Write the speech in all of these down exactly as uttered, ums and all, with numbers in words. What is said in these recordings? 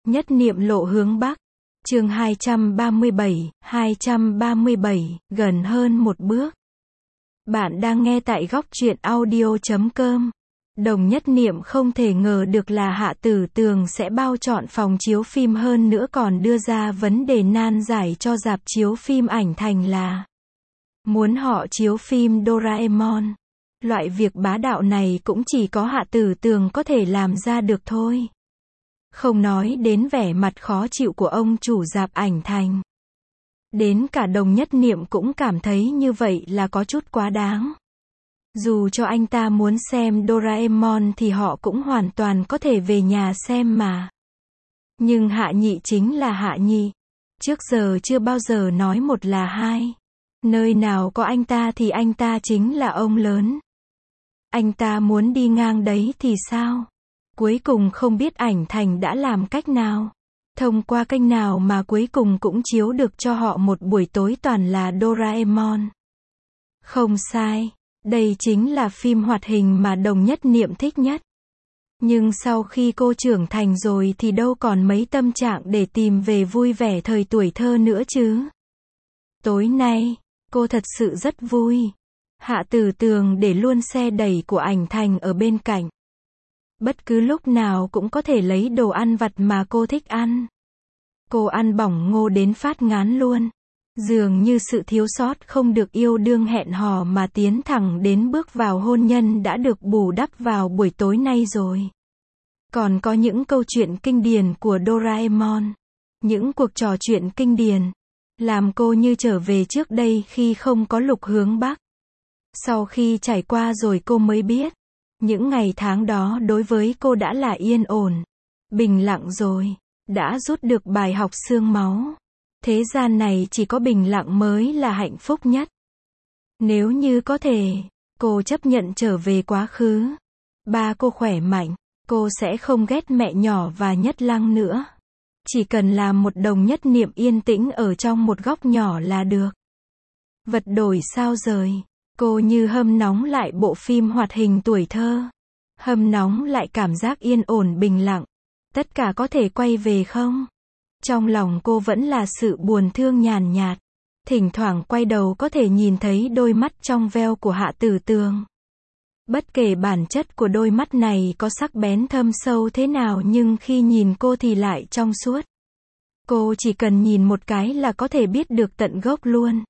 Nhất niệm lộ hướng Bắc. Chương hai trăm ba mươi bảy, hai trăm ba mươi bảy, gần hơn một bước. Bạn đang nghe tại góc truyện audio chấm com. Đồng Nhất Niệm không thể ngờ được là Hạ Tử Tường sẽ bao trọn phòng chiếu phim, hơn nữa còn đưa ra vấn đề nan giải cho rạp chiếu phim Ảnh Thành là muốn họ chiếu phim Doraemon. Loại việc bá đạo này cũng chỉ có Hạ Tử Tường có thể làm ra được thôi. Không nói đến vẻ mặt khó chịu của ông chủ rạp Ảnh Thành. Đến cả Đồng Nhất Niệm cũng cảm thấy như vậy là có chút quá đáng. Dù cho anh ta muốn xem Doraemon thì họ cũng hoàn toàn có thể về nhà xem mà. Nhưng Hạ Nhị chính là Hạ Nhị. Trước giờ chưa bao giờ nói một là hai. Nơi nào có anh ta thì anh ta chính là ông lớn. Anh ta muốn đi ngang đấy thì sao? Cuối cùng không biết Ảnh Thành đã làm cách nào, thông qua kênh nào mà cuối cùng cũng chiếu được cho họ một buổi tối toàn là Doraemon. Không sai, đây chính là phim hoạt hình mà Đồng Nhất Niệm thích nhất. Nhưng sau khi cô trưởng thành rồi thì đâu còn mấy tâm trạng để tìm về vui vẻ thời tuổi thơ nữa chứ. Tối nay, cô thật sự rất vui. Hạ Tử Tường để luôn xe đẩy của Ảnh Thành ở bên cạnh. Bất cứ lúc nào cũng có thể lấy đồ ăn vặt mà cô thích ăn. Cô ăn bỏng ngô đến phát ngán luôn. Dường như sự thiếu sót không được yêu đương hẹn hò mà tiến thẳng đến bước vào hôn nhân đã được bù đắp vào buổi tối nay rồi. Còn có những câu chuyện kinh điển của Doraemon. Những cuộc trò chuyện kinh điển. Làm cô như trở về trước đây khi không có Lục Hướng Bắc. Sau khi trải qua rồi cô mới biết. Những ngày tháng đó đối với cô đã là yên ổn, bình lặng rồi, đã rút được bài học xương máu. Thế gian này chỉ có bình lặng mới là hạnh phúc nhất. Nếu như có thể, cô chấp nhận trở về quá khứ. Ba cô khỏe mạnh, cô sẽ không ghét mẹ nhỏ và Nhất Lăng nữa. Chỉ cần làm một Đồng Nhất Niệm yên tĩnh ở trong một góc nhỏ là được. Vật đổi sao rời. Cô như hâm nóng lại bộ phim hoạt hình tuổi thơ. Hâm nóng lại cảm giác yên ổn bình lặng. Tất cả có thể quay về không? Trong lòng cô vẫn là sự buồn thương nhàn nhạt. Thỉnh thoảng quay đầu có thể nhìn thấy đôi mắt trong veo của Hạ Tử Tường. Bất kể bản chất của đôi mắt này có sắc bén thâm sâu thế nào nhưng khi nhìn cô thì lại trong suốt. Cô chỉ cần nhìn một cái là có thể biết được tận gốc luôn.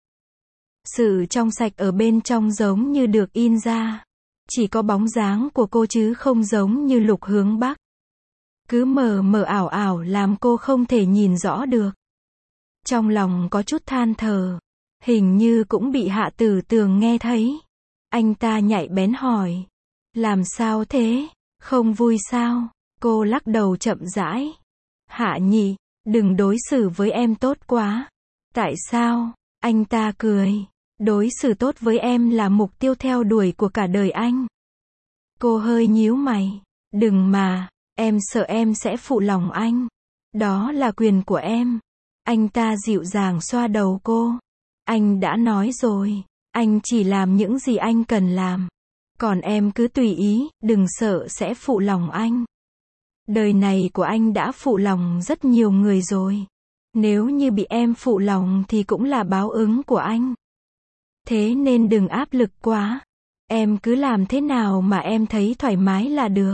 Sự trong sạch ở bên trong giống như được in ra. Chỉ có bóng dáng của cô chứ không giống như Lục Hướng Bắc. Cứ mờ mờ ảo ảo làm cô không thể nhìn rõ được. Trong lòng có chút than thở. Hình như cũng bị Hạ Tử Tường nghe thấy. Anh ta nhạy bén hỏi. Làm sao thế? Không vui sao? Cô lắc đầu chậm rãi. Hạ Nhị, đừng đối xử với em tốt quá. Tại sao? Anh ta cười. Đối xử tốt với em là mục tiêu theo đuổi của cả đời anh. Cô hơi nhíu mày. Đừng mà, em sợ em sẽ phụ lòng anh. Đó là quyền của em. Anh ta dịu dàng xoa đầu cô. Anh đã nói rồi, anh chỉ làm những gì anh cần làm. Còn em cứ tùy ý, đừng sợ sẽ phụ lòng anh. Đời này của anh đã phụ lòng rất nhiều người rồi. Nếu như bị em phụ lòng thì cũng là báo ứng của anh. Thế nên đừng áp lực quá. Em cứ làm thế nào mà em thấy thoải mái là được.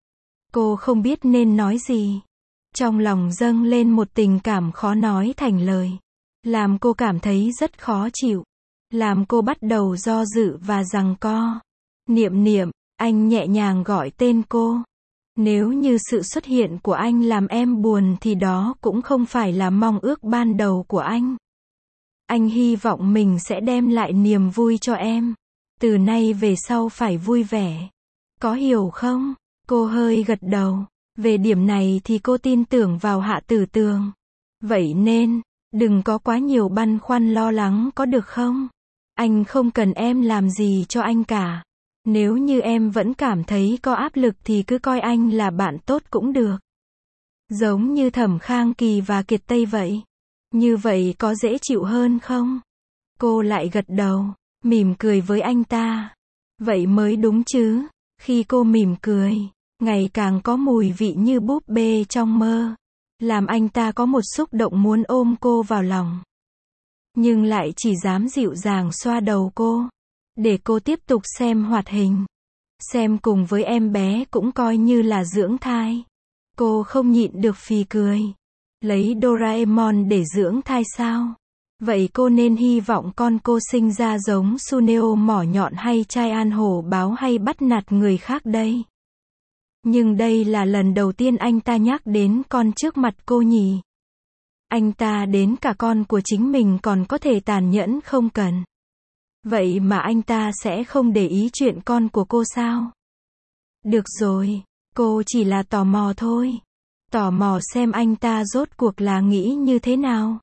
Cô không biết nên nói gì. Trong lòng dâng lên một tình cảm khó nói thành lời. Làm cô cảm thấy rất khó chịu. Làm cô bắt đầu do dự và giằng co. Niệm Niệm, anh nhẹ nhàng gọi tên cô. Nếu như sự xuất hiện của anh làm em buồn thì đó cũng không phải là mong ước ban đầu của anh. Anh hy vọng mình sẽ đem lại niềm vui cho em. Từ nay về sau phải vui vẻ. Có hiểu không? Cô hơi gật đầu. Về điểm này thì cô tin tưởng vào Hạ Tử Tường. Vậy nên, đừng có quá nhiều băn khoăn lo lắng có được không? Anh không cần em làm gì cho anh cả. Nếu như em vẫn cảm thấy có áp lực thì cứ coi anh là bạn tốt cũng được. Giống như Thẩm Khang Kỳ và Kiệt Tây vậy. Như vậy có dễ chịu hơn không? Cô lại gật đầu, mỉm cười với anh ta. Vậy mới đúng chứ. Khi cô mỉm cười, ngày càng có mùi vị như búp bê trong mơ. làm anh ta có một xúc động muốn ôm cô vào lòng. Nhưng lại chỉ dám dịu dàng xoa đầu cô, để cô tiếp tục xem hoạt hình. Xem cùng với em bé cũng coi như là dưỡng thai. Cô không nhịn được phì cười. Lấy Doraemon để dưỡng thai sao? Vậy cô nên hy vọng con cô sinh ra giống Suneo mỏ nhọn hay Chai An hổ báo hay bắt nạt người khác đây? Nhưng đây là lần đầu tiên anh ta nhắc đến con trước mặt cô nhỉ? Anh ta đến cả con của chính mình còn có thể tàn nhẫn không cần. Vậy mà anh ta sẽ không để ý chuyện con của cô sao? Được rồi, cô chỉ là tò mò thôi. Tò mò xem anh ta rốt cuộc là nghĩ như thế nào.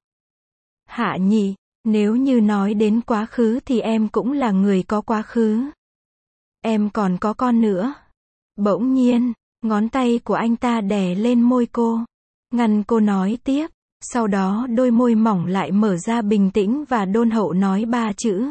Hạ nhị, nếu như nói đến quá khứ thì em cũng là người có quá khứ. Em còn có con nữa. Bỗng nhiên, ngón tay của anh ta đè lên môi cô, ngăn cô nói tiếp. Sau đó đôi môi mỏng lại mở ra bình tĩnh và đôn hậu nói ba chữ.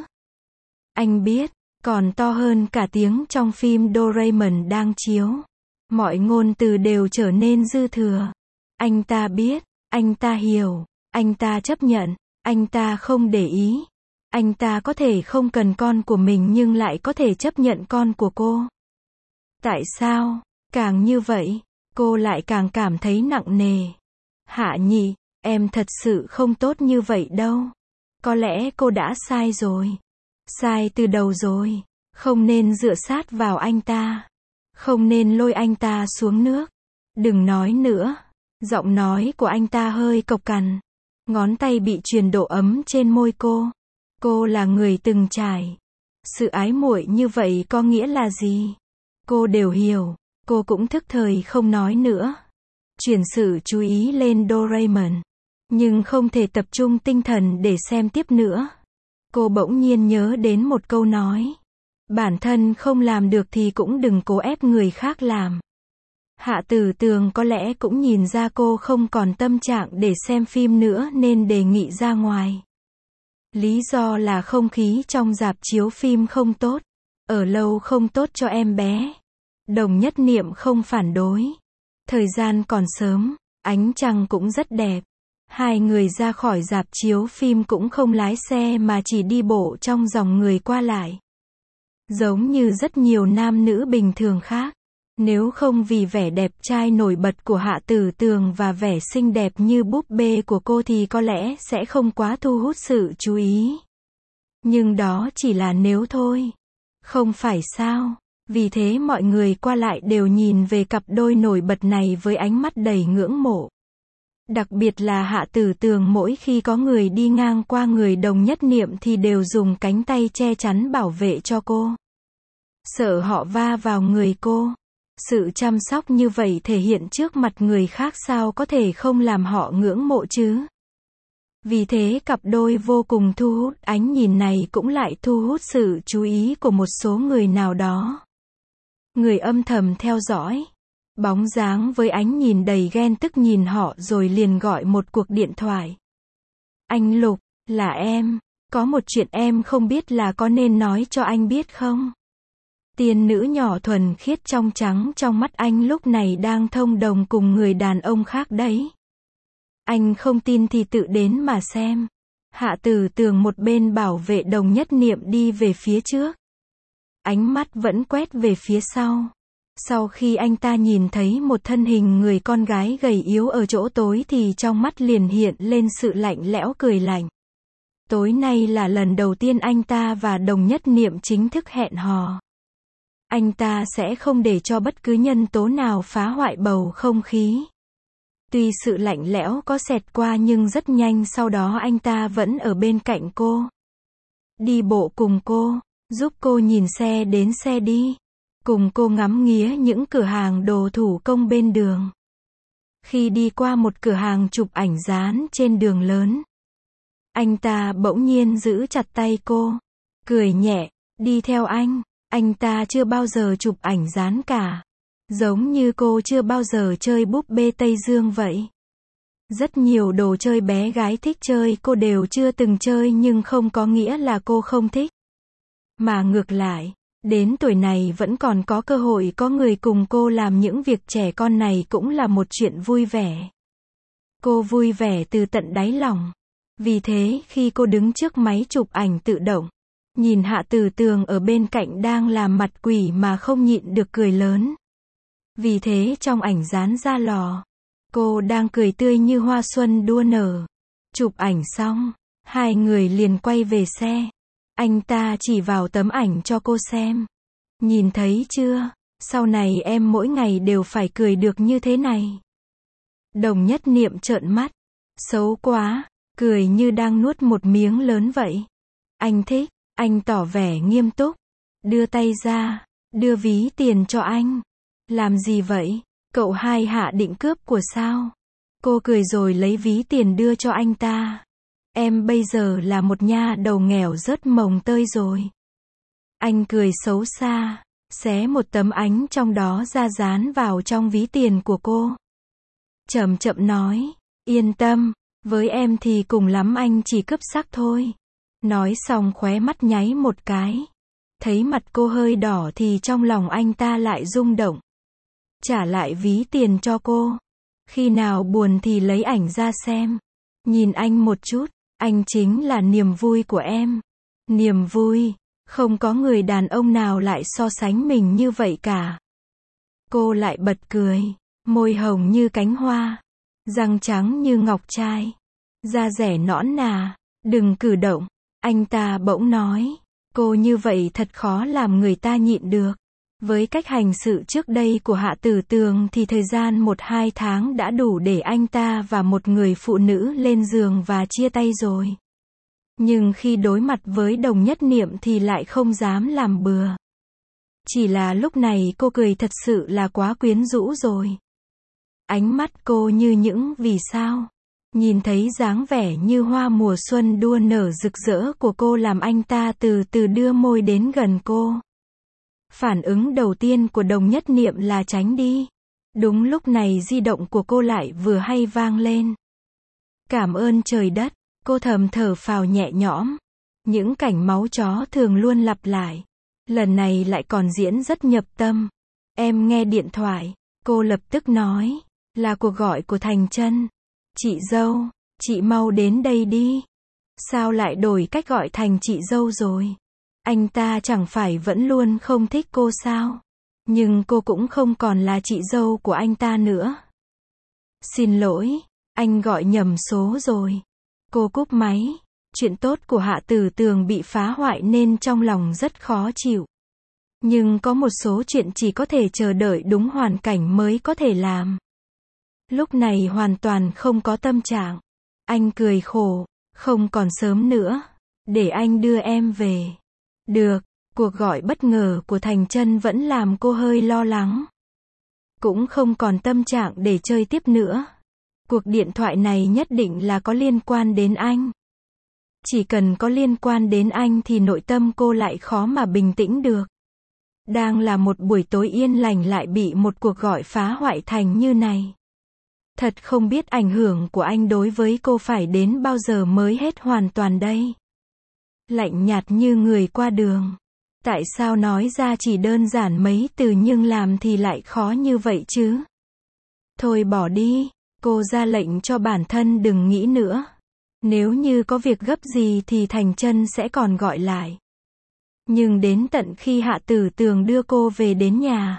Anh biết, còn to hơn cả tiếng trong phim Doraemon đang chiếu. Mọi ngôn từ đều trở nên dư thừa. Anh ta biết, anh ta hiểu, anh ta chấp nhận, anh ta không để ý. Anh ta có thể không cần con của mình nhưng lại có thể chấp nhận con của cô. Tại sao? Càng như vậy, cô lại càng cảm thấy nặng nề. Hạ nhị, em thật sự không tốt như vậy đâu. Có lẽ cô đã sai rồi. Sai từ đầu rồi. Không nên dựa sát vào anh ta. Không nên lôi anh ta xuống nước. Đừng nói nữa. Giọng nói của anh ta hơi cộc cằn. Ngón tay bị truyền độ ấm trên môi cô. Cô là người từng trải. Sự ái muội như vậy có nghĩa là gì? Cô đều hiểu. Cô cũng thức thời không nói nữa. Chuyển sự chú ý lên Doraemon. Nhưng không thể tập trung tinh thần để xem tiếp nữa. Cô bỗng nhiên nhớ đến một câu nói. Bản thân không làm được thì cũng đừng cố ép người khác làm. Hạ Tử Tường có lẽ cũng nhìn ra cô không còn tâm trạng để xem phim nữa nên đề nghị ra ngoài. Lý do là không khí trong rạp chiếu phim không tốt. Ở lâu không tốt cho em bé. Đồng Nhất Niệm không phản đối. Thời gian còn sớm, ánh trăng cũng rất đẹp. Hai người ra khỏi rạp chiếu phim cũng không lái xe mà chỉ đi bộ trong dòng người qua lại. Giống như rất nhiều nam nữ bình thường khác. Nếu không vì vẻ đẹp trai nổi bật của Hạ Tử Tường và vẻ xinh đẹp như búp bê của cô thì có lẽ sẽ không quá thu hút sự chú ý. Nhưng đó chỉ là nếu thôi. Không phải sao? Vì thế mọi người qua lại đều nhìn về cặp đôi nổi bật này với ánh mắt đầy ngưỡng mộ. Đặc biệt là Hạ Tử Tường mỗi khi có người đi ngang qua người Đồng Nhất Niệm thì đều dùng cánh tay che chắn bảo vệ cho cô. Sợ họ va vào người cô. Sự chăm sóc như vậy thể hiện trước mặt người khác sao có thể không làm họ ngưỡng mộ chứ? Vì thế cặp đôi vô cùng thu hút, ánh nhìn này cũng lại thu hút sự chú ý của một số người nào đó. Người âm thầm theo dõi. Bóng dáng với ánh nhìn đầy ghen tức nhìn họ rồi liền gọi một cuộc điện thoại. Anh Lục, là em. Có một chuyện em không biết là có nên nói cho anh biết không? Tiên nữ nhỏ thuần khiết trong trắng trong mắt anh lúc này đang thông đồng cùng người đàn ông khác đấy. Anh không tin thì tự đến mà xem. Hạ Tử Tường một bên bảo vệ Đồng Nhất Niệm đi về phía trước. Ánh mắt vẫn quét về phía sau. Sau khi anh ta nhìn thấy một thân hình người con gái gầy yếu ở chỗ tối thì trong mắt liền hiện lên sự lạnh lẽo cười lạnh. Tối nay là lần đầu tiên anh ta và Đồng Nhất Niệm chính thức hẹn hò. Anh ta sẽ không để cho bất cứ nhân tố nào phá hoại bầu không khí. Tuy sự lạnh lẽo có xẹt qua nhưng rất nhanh sau đó anh ta vẫn ở bên cạnh cô. Đi bộ cùng cô, giúp cô nhìn xe đến xe đi. Cùng cô ngắm nghía những cửa hàng đồ thủ công bên đường. Khi đi qua một cửa hàng chụp ảnh dán trên đường lớn, anh ta bỗng nhiên giữ chặt tay cô, cười nhẹ, đi theo anh. Anh ta chưa bao giờ chụp ảnh dán cả. Giống như cô chưa bao giờ chơi búp bê Tây Dương vậy. Rất nhiều đồ chơi bé gái thích chơi cô đều chưa từng chơi nhưng không có nghĩa là cô không thích. Mà ngược lại, đến tuổi này vẫn còn có cơ hội có người cùng cô làm những việc trẻ con này cũng là một chuyện vui vẻ. Cô vui vẻ từ tận đáy lòng. Vì thế khi cô đứng trước máy chụp ảnh tự động, nhìn Hạ Tử Tường ở bên cạnh đang làm mặt quỷ mà không nhịn được cười lớn. Vì thế trong ảnh dán ra lò, cô đang cười tươi như hoa xuân đua nở. Chụp ảnh xong, hai người liền quay về xe. Anh ta chỉ vào tấm ảnh cho cô xem. Nhìn thấy chưa, sau này em mỗi ngày đều phải cười được như thế này. Đồng Nhất Niệm trợn mắt. Xấu quá, cười như đang nuốt một miếng lớn vậy. Anh thích, anh tỏ vẻ nghiêm túc. Đưa tay ra, đưa ví tiền cho anh. Làm gì vậy? Cậu hai hạ định cướp của sao? Cô cười rồi lấy ví tiền đưa cho anh ta. Em bây giờ là một nha đầu nghèo rớt mồng tơi rồi. Anh cười xấu xa, xé một tấm ánh trong đó ra dán vào trong ví tiền của cô. Chậm chậm nói, yên tâm, với em thì cùng lắm anh chỉ cướp sắc thôi. Nói xong khóe mắt nháy một cái. Thấy mặt cô hơi đỏ thì trong lòng anh ta lại rung động. Trả lại ví tiền cho cô. Khi nào buồn thì lấy ảnh ra xem. Nhìn anh một chút, anh chính là niềm vui của em. Niềm vui, không có người đàn ông nào lại so sánh mình như vậy cả. Cô lại bật cười, môi hồng như cánh hoa, răng trắng như ngọc trai, da dẻ nõn nà, đừng cử động. Anh ta bỗng nói, cô như vậy thật khó làm người ta nhịn được. Với cách hành sự trước đây của Hạ Tử Tường thì thời gian một hai tháng đã đủ để anh ta và một người phụ nữ lên giường và chia tay rồi. Nhưng khi đối mặt với Đồng Nhất Niệm thì lại không dám làm bừa. Chỉ là lúc này cô cười thật sự là quá quyến rũ rồi. Ánh mắt cô như những vì sao. Nhìn thấy dáng vẻ như hoa mùa xuân đua nở rực rỡ của cô làm anh ta từ từ đưa môi đến gần cô. Phản ứng đầu tiên của Đồng Nhất Niệm là tránh đi. Đúng lúc này di động của cô lại vừa hay vang lên. Cảm ơn trời đất, cô thầm thở phào nhẹ nhõm. Những cảnh máu chó thường luôn lặp lại. Lần này lại còn diễn rất nhập tâm. Em nghe điện thoại, cô lập tức nói, là cuộc gọi của Thành Trân. Chị dâu, chị mau đến đây đi. Sao lại đổi cách gọi thành chị dâu rồi? Anh ta chẳng phải vẫn luôn không thích cô sao? Nhưng cô cũng không còn là chị dâu của anh ta nữa. Xin lỗi, anh gọi nhầm số rồi. Cô cúp máy. Chuyện tốt của Hạ Tử Tường bị phá hoại nên trong lòng rất khó chịu. Nhưng có một số chuyện chỉ có thể chờ đợi đúng hoàn cảnh mới có thể làm. Lúc này hoàn toàn không có tâm trạng. Anh cười khổ, không còn sớm nữa. Để anh đưa em về. Được, cuộc gọi bất ngờ của Thành Trân vẫn làm cô hơi lo lắng. Cũng không còn tâm trạng để chơi tiếp nữa. Cuộc điện thoại này nhất định là có liên quan đến anh. Chỉ cần có liên quan đến anh thì nội tâm cô lại khó mà bình tĩnh được. Đang là một buổi tối yên lành lại bị một cuộc gọi phá hoại thành như này. Thật không biết ảnh hưởng của anh đối với cô phải đến bao giờ mới hết hoàn toàn đây. Lạnh nhạt như người qua đường. Tại sao nói ra chỉ đơn giản mấy từ nhưng làm thì lại khó như vậy chứ? Thôi bỏ đi, cô ra lệnh cho bản thân đừng nghĩ nữa. Nếu như có việc gấp gì thì Thành Trân sẽ còn gọi lại. Nhưng đến tận khi Hạ Tử Tường đưa cô về đến nhà,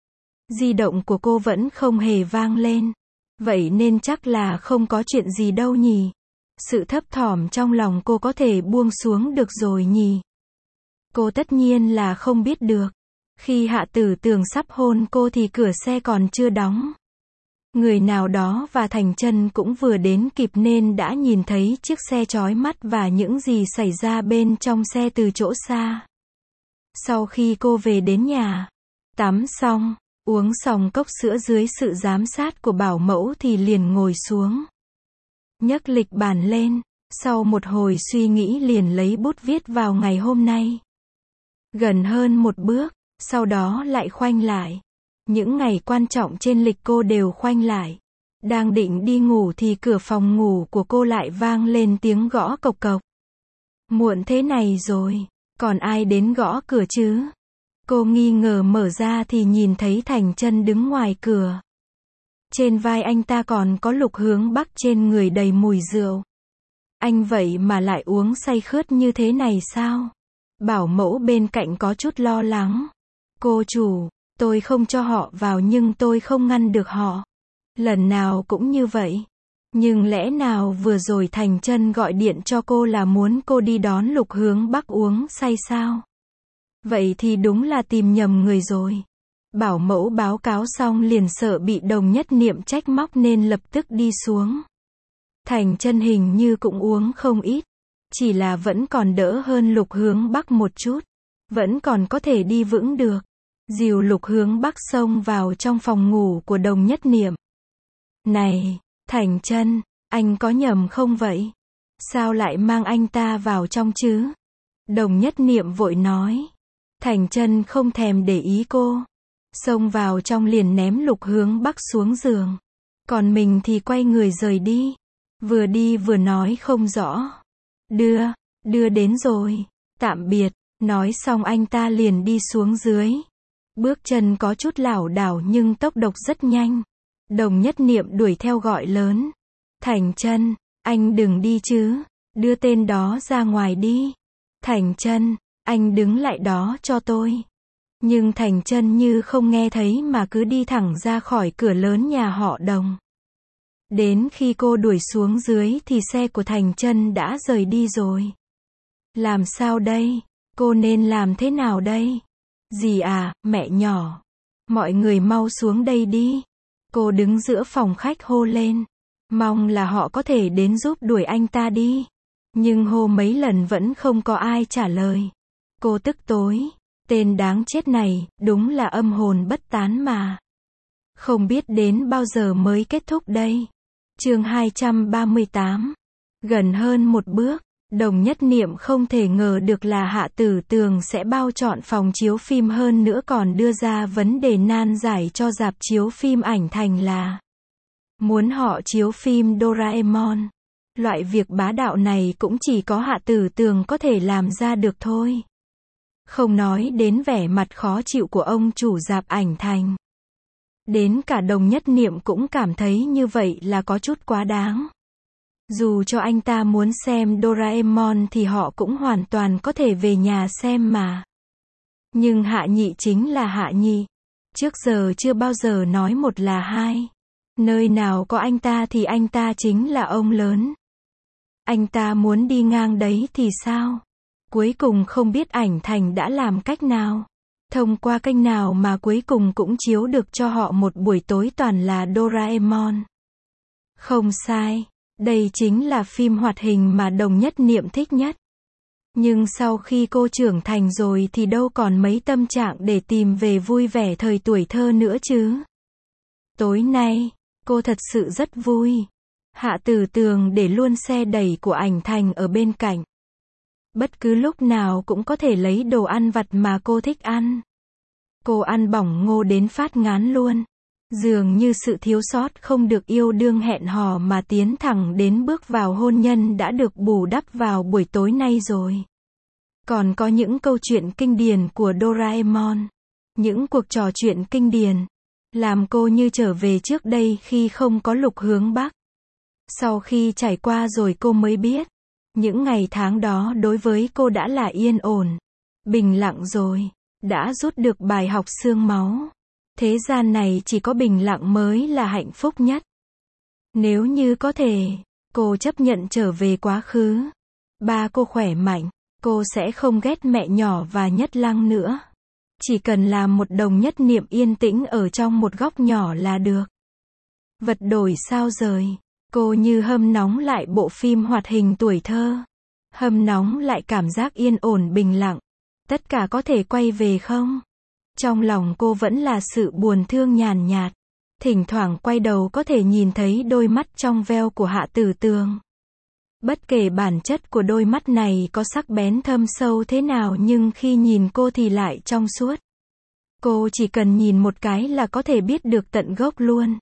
di động của cô vẫn không hề vang lên. Vậy nên chắc là không có chuyện gì đâu nhỉ. Sự thấp thỏm trong lòng cô có thể buông xuống được rồi nhỉ. Cô tất nhiên là không biết được. Khi Hạ Tử Tường sắp hôn cô thì cửa xe còn chưa đóng. Người nào đó và Thành Trân cũng vừa đến kịp nên đã nhìn thấy chiếc xe chói mắt và những gì xảy ra bên trong xe từ chỗ xa. Sau khi cô về đến nhà, tắm xong, uống xong cốc sữa dưới sự giám sát của bảo mẫu thì liền ngồi xuống. Nhấc lịch bản lên, sau một hồi suy nghĩ liền lấy bút viết vào ngày hôm nay. Gần hơn một bước, sau đó lại khoanh lại. Những ngày quan trọng trên lịch cô đều khoanh lại. Đang định đi ngủ thì cửa phòng ngủ của cô lại vang lên tiếng gõ cộc cộc. Muộn thế này rồi, còn ai đến gõ cửa chứ? Cô nghi ngờ mở ra thì nhìn thấy Thành Trân đứng ngoài cửa. Trên vai anh ta còn có Lục Hướng Bắc trên người đầy mùi rượu. Anh vậy mà lại uống say khướt như thế này sao? Bảo mẫu bên cạnh có chút lo lắng. Cô chủ, tôi không cho họ vào nhưng tôi không ngăn được họ. Lần nào cũng như vậy. Nhưng lẽ nào vừa rồi Thành Chân gọi điện cho cô là muốn cô đi đón Lục Hướng Bắc uống say sao? Vậy thì đúng là tìm nhầm người rồi. Bảo mẫu báo cáo xong liền sợ bị Đồng Nhất Niệm trách móc nên lập tức đi xuống. Thành Chân hình như cũng uống không ít. Chỉ là vẫn còn đỡ hơn Lục Hướng Bắc một chút. Vẫn còn có thể đi vững được. Dìu Lục Hướng Bắc xông vào trong phòng ngủ của Đồng Nhất Niệm. Này, Thành Chân, anh có nhầm không vậy? Sao lại mang anh ta vào trong chứ? Đồng Nhất Niệm vội nói. Thành Chân không thèm để ý cô. Xông vào trong liền ném Lục Hướng Bắc xuống giường. Còn mình thì quay người rời đi. Vừa đi vừa nói không rõ. Đưa, đưa đến rồi. Tạm biệt. Nói xong anh ta liền đi xuống dưới. Bước chân có chút lảo đảo nhưng tốc độ rất nhanh. Đồng Nhất Niệm đuổi theo gọi lớn. Thành Chân, anh đừng đi chứ. Đưa tên đó ra ngoài đi. Thành Chân, anh đứng lại đó cho tôi. Nhưng Thành Chân như không nghe thấy mà cứ đi thẳng ra khỏi cửa lớn nhà họ Đồng. Đến khi cô đuổi xuống dưới thì xe của Thành Chân đã rời đi rồi. Làm sao đây? Cô nên làm thế nào đây? Dì à, mẹ nhỏ. Mọi người mau xuống đây đi. Cô đứng giữa phòng khách hô lên. Mong là họ có thể đến giúp đuổi anh ta đi. Nhưng hô mấy lần vẫn không có ai trả lời. Cô tức tối. Tên đáng chết này, đúng là âm hồn bất tán mà. Không biết đến bao giờ mới kết thúc đây. Chương hai trăm ba mươi tám. Gần hơn một bước. Đồng Nhất Niệm không thể ngờ được là Hạ Tử Tường sẽ bao trọn phòng chiếu phim hơn nữa còn đưa ra vấn đề nan giải cho rạp chiếu phim Ảnh Thành là muốn họ chiếu phim Doraemon. Loại việc bá đạo này cũng chỉ có Hạ Tử Tường có thể làm ra được thôi. Không nói đến vẻ mặt khó chịu của ông chủ rạp Ảnh Thành. Đến cả Đồng Nhất Niệm cũng cảm thấy như vậy là có chút quá đáng. Dù cho anh ta muốn xem Doraemon thì họ cũng hoàn toàn có thể về nhà xem mà. Nhưng Hạ Nhị chính là Hạ Nhị. Trước giờ chưa bao giờ nói một là hai. Nơi nào có anh ta thì anh ta chính là ông lớn. Anh ta muốn đi ngang đấy thì sao? Cuối cùng không biết Ảnh Thành đã làm cách nào. Thông qua kênh nào mà cuối cùng cũng chiếu được cho họ một buổi tối toàn là Doraemon. Không sai. Đây chính là phim hoạt hình mà Đồng Nhất Niệm thích nhất. Nhưng sau khi cô trưởng thành rồi thì đâu còn mấy tâm trạng để tìm về vui vẻ thời tuổi thơ nữa chứ. Tối nay, cô thật sự rất vui. Hạ Tử Tường để luôn xe đẩy của Ảnh Thành ở bên cạnh. Bất cứ lúc nào cũng có thể lấy đồ ăn vặt mà cô thích ăn. Cô ăn bỏng ngô đến phát ngán luôn. Dường như sự thiếu sót không được yêu đương hẹn hò mà tiến thẳng đến bước vào hôn nhân đã được bù đắp vào buổi tối nay rồi. Còn có những câu chuyện kinh điển của Doraemon. Những cuộc trò chuyện kinh điển. Làm cô như trở về trước đây khi không có Lục Hướng Bắc. Sau khi trải qua rồi cô mới biết. Những ngày tháng đó đối với cô đã là yên ổn. Bình lặng rồi. Đã rút được bài học xương máu. Thế gian này chỉ có bình lặng mới là hạnh phúc nhất. Nếu như có thể, cô chấp nhận trở về quá khứ. Ba cô khỏe mạnh, cô sẽ không ghét mẹ nhỏ và Nhất Lăng nữa. Chỉ cần làm một Đồng Nhất Niệm yên tĩnh ở trong một góc nhỏ là được. Vật đổi sao rời, cô như hâm nóng lại bộ phim hoạt hình tuổi thơ. Hâm nóng lại cảm giác yên ổn bình lặng. Tất cả có thể quay về không? Trong lòng cô vẫn là sự buồn thương nhàn nhạt. Thỉnh thoảng quay đầu có thể nhìn thấy đôi mắt trong veo của Hạ Tử Tường. Bất kể bản chất của đôi mắt này có sắc bén thâm sâu thế nào nhưng khi nhìn cô thì lại trong suốt. Cô chỉ cần nhìn một cái là có thể biết được tận gốc luôn.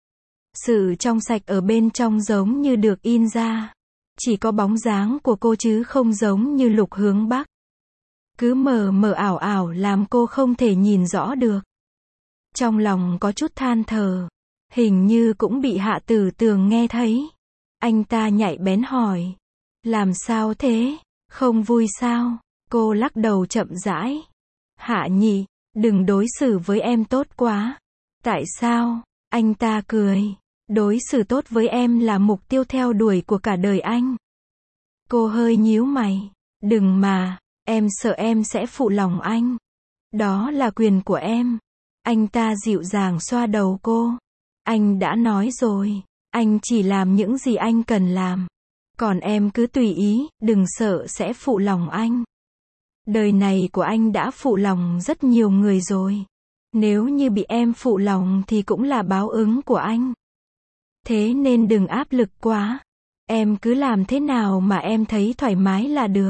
Sự trong sạch ở bên trong giống như được in ra. Chỉ có bóng dáng của cô chứ không giống như Lục Hướng Bắc. Cứ mờ mờ ảo ảo làm cô không thể nhìn rõ được. Trong lòng có chút than thở. Hình như cũng bị Hạ Tử Tường nghe thấy. Anh ta nhạy bén hỏi. Làm sao thế? Không vui sao? Cô lắc đầu chậm rãi. Hạ Nhị, đừng đối xử với em tốt quá. Tại sao? Anh ta cười. Đối xử tốt với em là mục tiêu theo đuổi của cả đời anh. Cô hơi nhíu mày. Đừng mà, em sợ em sẽ phụ lòng anh. Đó là quyền của em. Anh ta dịu dàng xoa đầu cô. Anh đã nói rồi, anh chỉ làm những gì anh cần làm. Còn em cứ tùy ý, đừng sợ sẽ phụ lòng anh. Đời này của anh đã phụ lòng rất nhiều người rồi. Nếu như bị em phụ lòng thì cũng là báo ứng của anh. Thế nên đừng áp lực quá. Em cứ làm thế nào mà em thấy thoải mái là được.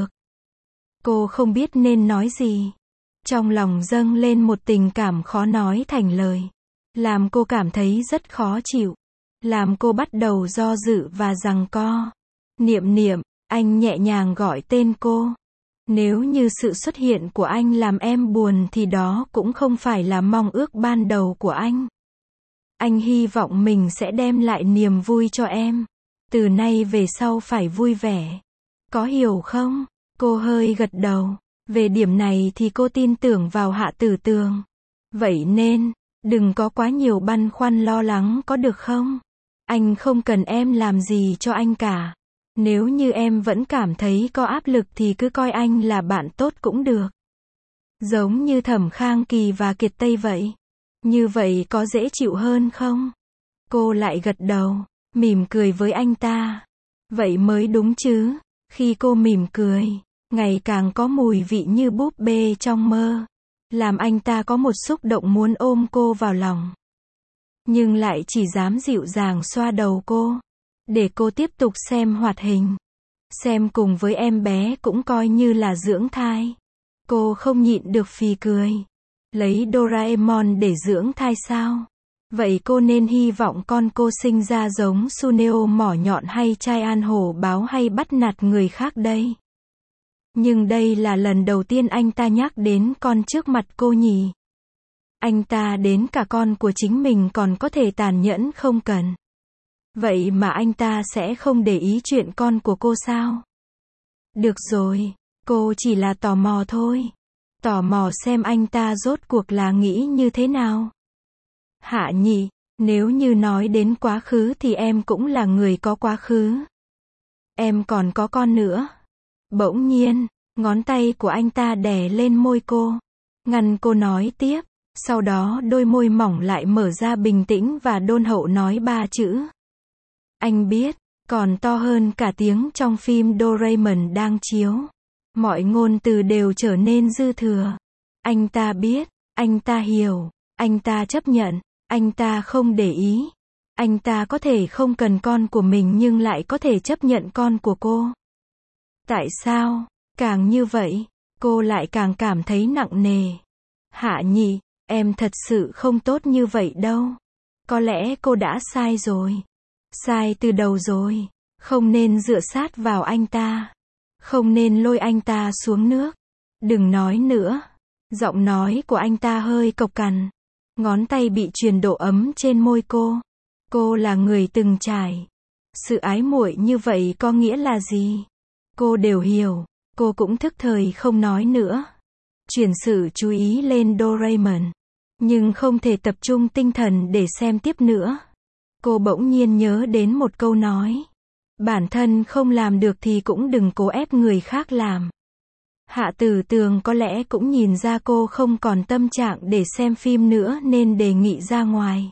Cô không biết nên nói gì. Trong lòng dâng lên một tình cảm khó nói thành lời. Làm cô cảm thấy rất khó chịu. Làm cô bắt đầu do dự và giằng co. Niệm Niệm, anh nhẹ nhàng gọi tên cô. Nếu như sự xuất hiện của anh làm em buồn thì đó cũng không phải là mong ước ban đầu của anh. Anh hy vọng mình sẽ đem lại niềm vui cho em. Từ nay về sau phải vui vẻ. Có hiểu không? Cô hơi gật đầu. Về điểm này thì cô tin tưởng vào Hạ Tử Tường. Vậy nên, đừng có quá nhiều băn khoăn lo lắng có được không? Anh không cần em làm gì cho anh cả. Nếu như em vẫn cảm thấy có áp lực thì cứ coi anh là bạn tốt cũng được. Giống như Thẩm Khang Kỳ và Kiệt Tây vậy. Như vậy có dễ chịu hơn không? Cô lại gật đầu, mỉm cười với anh ta. Vậy mới đúng chứ. Khi cô mỉm cười, ngày càng có mùi vị như búp bê trong mơ. Làm anh ta có một xúc động muốn ôm cô vào lòng. Nhưng lại chỉ dám dịu dàng xoa đầu cô. Để cô tiếp tục xem hoạt hình. Xem cùng với em bé cũng coi như là dưỡng thai. Cô không nhịn được phì cười. Lấy Doraemon để dưỡng thai sao? Vậy cô nên hy vọng con cô sinh ra giống Suneo mỏ nhọn hay Chai An hổ báo hay bắt nạt người khác đây? Nhưng đây là lần đầu tiên anh ta nhắc đến con trước mặt cô nhỉ? Anh ta đến cả con của chính mình còn có thể tàn nhẫn không cần. Vậy mà anh ta sẽ không để ý chuyện con của cô sao? Được rồi, cô chỉ là tò mò thôi. Tò mò xem anh ta rốt cuộc là nghĩ như thế nào. Hạ Nhị, nếu như nói đến quá khứ thì em cũng là người có quá khứ. Em còn có con nữa. Bỗng nhiên, ngón tay của anh ta đè lên môi cô. Ngăn cô nói tiếp. Sau đó đôi môi mỏng lại mở ra bình tĩnh và đôn hậu nói ba chữ. Anh biết, còn to hơn cả tiếng trong phim Doraemon đang chiếu. Mọi ngôn từ đều trở nên dư thừa. Anh ta biết, anh ta hiểu, anh ta chấp nhận, anh ta không để ý. Anh ta có thể không cần con của mình nhưng lại có thể chấp nhận con của cô. Tại sao? Càng như vậy, cô lại càng cảm thấy nặng nề. Hạ Nhị, em thật sự không tốt như vậy đâu. Có lẽ cô đã sai rồi. Sai từ đầu rồi. Không nên dựa sát vào anh ta. Không nên lôi anh ta xuống nước. Đừng nói nữa. Giọng nói của anh ta hơi cộc cằn. Ngón tay bị truyền độ ấm trên môi cô. Cô là người từng trải. Sự ái muội như vậy có nghĩa là gì? Cô đều hiểu. Cô cũng thức thời không nói nữa. Chuyển sự chú ý lên Doraemon. Nhưng không thể tập trung tinh thần để xem tiếp nữa. Cô bỗng nhiên nhớ đến một câu nói. Bản thân không làm được thì cũng đừng cố ép người khác làm. Hạ Tử Tường có lẽ cũng nhìn ra cô không còn tâm trạng để xem phim nữa nên đề nghị ra ngoài.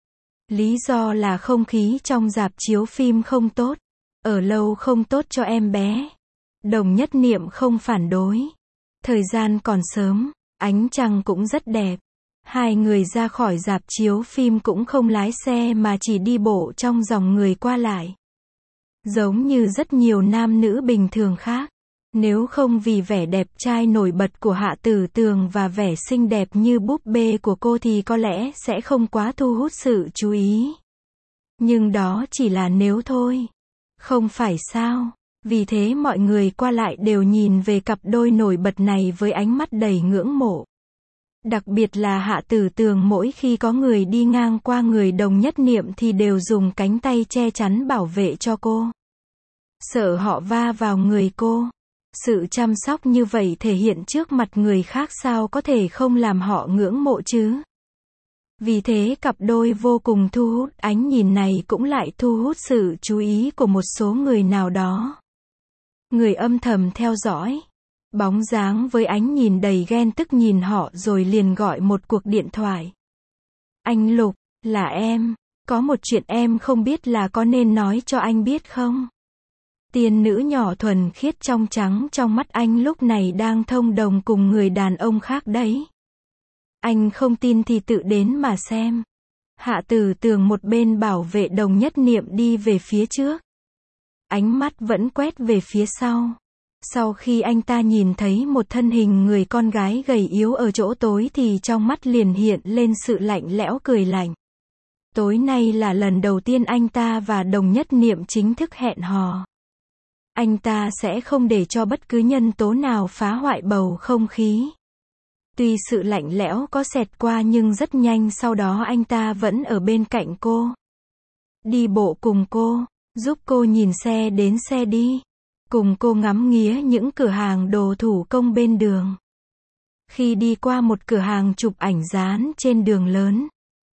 Lý do là không khí trong rạp chiếu phim không tốt. Ở lâu không tốt cho em bé. Đồng Nhất Niệm không phản đối. Thời gian còn sớm, ánh trăng cũng rất đẹp. Hai người ra khỏi rạp chiếu phim cũng không lái xe mà chỉ đi bộ trong dòng người qua lại. Giống như rất nhiều nam nữ bình thường khác. Nếu không vì vẻ đẹp trai nổi bật của Hạ Tử Tường và vẻ xinh đẹp như búp bê của cô thì có lẽ sẽ không quá thu hút sự chú ý. Nhưng đó chỉ là nếu thôi. Không phải sao? Vì thế mọi người qua lại đều nhìn về cặp đôi nổi bật này với ánh mắt đầy ngưỡng mộ. Đặc biệt là Hạ Tử Tường mỗi khi có người đi ngang qua người Đồng Nhất Niệm thì đều dùng cánh tay che chắn bảo vệ cho cô. Sợ họ va vào người cô. Sự chăm sóc như vậy thể hiện trước mặt người khác sao có thể không làm họ ngưỡng mộ chứ. Vì thế cặp đôi vô cùng thu hút, ánh nhìn này cũng lại thu hút sự chú ý của một số người nào đó. Người âm thầm theo dõi. Bóng dáng với ánh nhìn đầy ghen tức nhìn họ rồi liền gọi một cuộc điện thoại. Anh Lục, là em. Có một chuyện em không biết là có nên nói cho anh biết không? Tiên nữ nhỏ thuần khiết trong trắng trong mắt anh lúc này đang thông đồng cùng người đàn ông khác đấy. Anh không tin thì tự đến mà xem. Hạ Tử Tường một bên bảo vệ Đồng Nhất Niệm đi về phía trước. Ánh mắt vẫn quét về phía sau. Sau khi anh ta nhìn thấy một thân hình người con gái gầy yếu ở chỗ tối thì trong mắt liền hiện lên sự lạnh lẽo cười lạnh. Tối nay là lần đầu tiên anh ta và Đồng Nhất Niệm chính thức hẹn hò. Anh ta sẽ không để cho bất cứ nhân tố nào phá hoại bầu không khí. Tuy sự lạnh lẽo có xẹt qua nhưng rất nhanh sau đó anh ta vẫn ở bên cạnh cô. Đi bộ cùng cô, giúp cô nhìn xe đến xe đi. Cùng cô ngắm nghía những cửa hàng đồ thủ công bên đường. Khi đi qua một cửa hàng chụp ảnh dán trên đường lớn,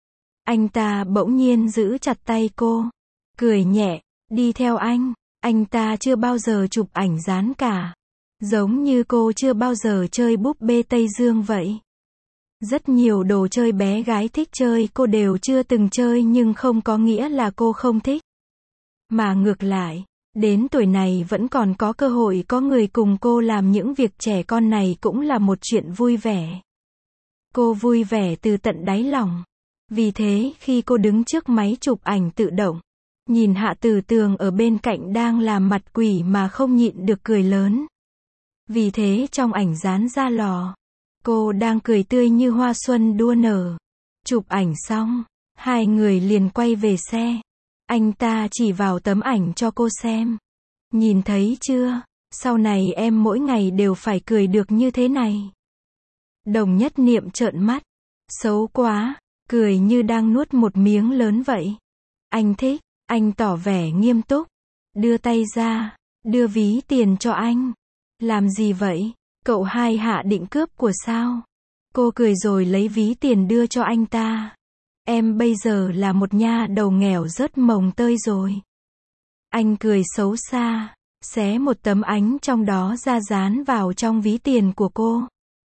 anh ta bỗng nhiên giữ chặt tay cô, cười nhẹ, đi theo anh. Anh ta chưa bao giờ chụp ảnh dán cả. Giống như cô chưa bao giờ chơi búp bê Tây Dương vậy. Rất nhiều đồ chơi bé gái thích chơi cô đều chưa từng chơi nhưng không có nghĩa là cô không thích. Mà ngược lại, đến tuổi này vẫn còn có cơ hội có người cùng cô làm những việc trẻ con này cũng là một chuyện vui vẻ. Cô vui vẻ từ tận đáy lòng. Vì thế khi cô đứng trước máy chụp ảnh tự động, nhìn Hạ Tử Tường ở bên cạnh đang làm mặt quỷ mà không nhịn được cười lớn. Vì thế trong ảnh dán ra lò, cô đang cười tươi như hoa xuân đua nở. Chụp ảnh xong, hai người liền quay về xe. Anh ta chỉ vào tấm ảnh cho cô xem. Nhìn thấy chưa, sau này em mỗi ngày đều phải cười được như thế này. Đồng Nhất Niệm trợn mắt. Xấu quá, cười như đang nuốt một miếng lớn vậy. Anh thích, anh tỏ vẻ nghiêm túc. Đưa tay ra, đưa ví tiền cho anh. Làm gì vậy? Cậu hai hạ định cướp của sao? Cô cười rồi lấy ví tiền đưa cho anh ta. Em bây giờ là một nha đầu nghèo rớt mồng tơi rồi. Anh cười xấu xa, xé một tấm ánh trong đó ra dán vào trong ví tiền của cô.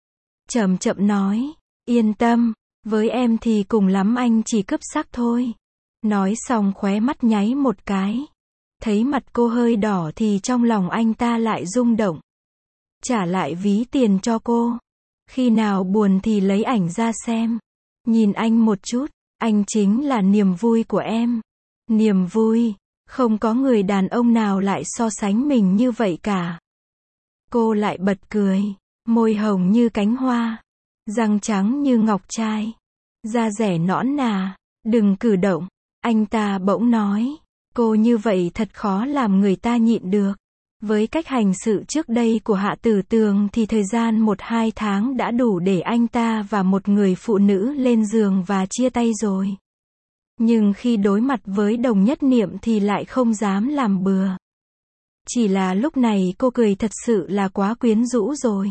Chậm chậm nói, yên tâm, với em thì cùng lắm anh chỉ cướp sắc thôi. Nói xong khóe mắt nháy một cái. Thấy mặt cô hơi đỏ thì trong lòng anh ta lại rung động. Trả lại ví tiền cho cô. Khi nào buồn thì lấy ảnh ra xem. Nhìn anh một chút, anh chính là niềm vui của em. Niềm vui, không có người đàn ông nào lại so sánh mình như vậy cả. Cô lại bật cười, môi hồng như cánh hoa, răng trắng như ngọc trai, da dẻ nõn nà, đừng cử động. Anh ta bỗng nói, cô như vậy thật khó làm người ta nhịn được. Với cách hành sự trước đây của Hạ Tử Tường thì thời gian một hai tháng đã đủ để anh ta và một người phụ nữ lên giường và chia tay rồi. Nhưng khi đối mặt với Đồng Nhất Niệm thì lại không dám làm bừa. Chỉ là lúc này cô cười thật sự là quá quyến rũ rồi.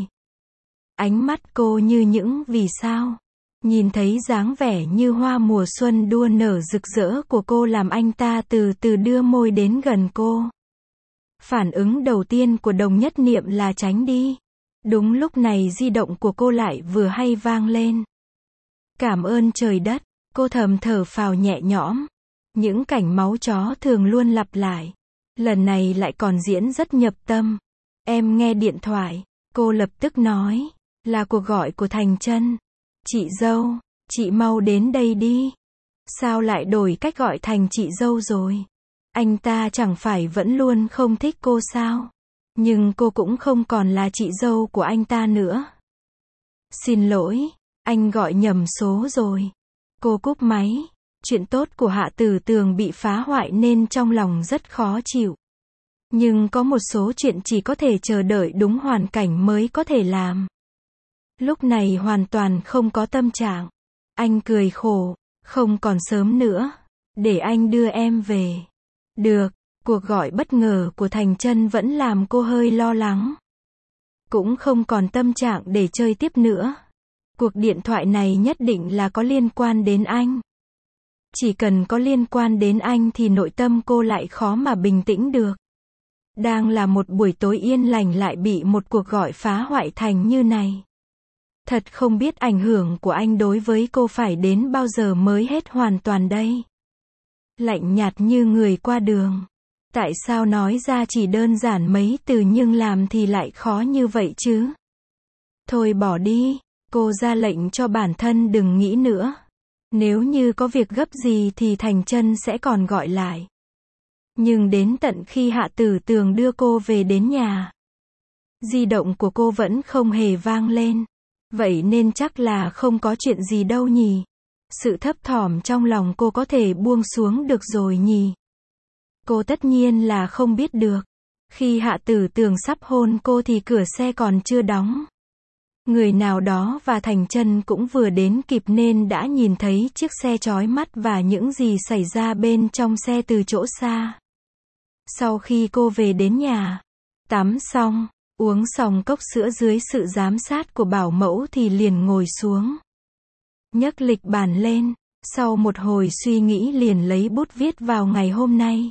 Ánh mắt cô như những vì sao. Nhìn thấy dáng vẻ như hoa mùa xuân đua nở rực rỡ của cô làm anh ta từ từ đưa môi đến gần cô. Phản ứng đầu tiên của Đồng Nhất Niệm là tránh đi. Đúng lúc này di động của cô lại vừa hay vang lên. Cảm ơn trời đất, cô thầm thở phào nhẹ nhõm. Những cảnh máu chó thường luôn lặp lại. Lần này lại còn diễn rất nhập tâm. Em nghe điện thoại, cô lập tức nói, là cuộc gọi của Thành Chân. Chị dâu, chị mau đến đây đi. Sao lại đổi cách gọi thành chị dâu rồi? Anh ta chẳng phải vẫn luôn không thích cô sao? Nhưng cô cũng không còn là chị dâu của anh ta nữa. Xin lỗi, anh gọi nhầm số rồi. Cô cúp máy. Chuyện tốt của Hạ Tử Tường bị phá hoại nên trong lòng rất khó chịu. Nhưng có một số chuyện chỉ có thể chờ đợi đúng hoàn cảnh mới có thể làm. lúc này hoàn toàn không có tâm trạng. Anh cười khổ, không còn sớm nữa, để anh đưa em về. Được, cuộc gọi bất ngờ của Thành Chân vẫn làm cô hơi lo lắng. Cũng không còn tâm trạng để chơi tiếp nữa. Cuộc điện thoại này nhất định là có liên quan đến anh. Chỉ cần có liên quan đến anh thì nội tâm cô lại khó mà bình tĩnh được. Đang là một buổi tối yên lành lại bị một cuộc gọi phá hoại thành như này. Thật không biết ảnh hưởng của anh đối với cô phải đến bao giờ mới hết hoàn toàn đây. Lạnh nhạt như người qua đường. Tại sao nói ra chỉ đơn giản mấy từ nhưng làm thì lại khó như vậy chứ? Thôi bỏ đi, cô ra lệnh cho bản thân đừng nghĩ nữa. Nếu như có việc gấp gì thì Thành Chân sẽ còn gọi lại. Nhưng đến tận khi Hạ Tử Tường đưa cô về đến nhà, di động của cô vẫn không hề vang lên. Vậy nên chắc là không có chuyện gì đâu nhỉ? Sự thấp thỏm trong lòng cô có thể buông xuống được rồi nhỉ? Cô tất nhiên là không biết được. Khi Hạ Tử Tường sắp hôn cô thì cửa xe còn chưa đóng. Người nào đó và Thành Chân cũng vừa đến kịp nên đã nhìn thấy chiếc xe chói mắt và những gì xảy ra bên trong xe từ chỗ xa. Sau khi cô về đến nhà, tắm xong, uống xong cốc sữa dưới sự giám sát của bảo mẫu thì liền ngồi xuống. Nhấc lịch bản lên, sau một hồi suy nghĩ liền lấy bút viết vào ngày hôm nay.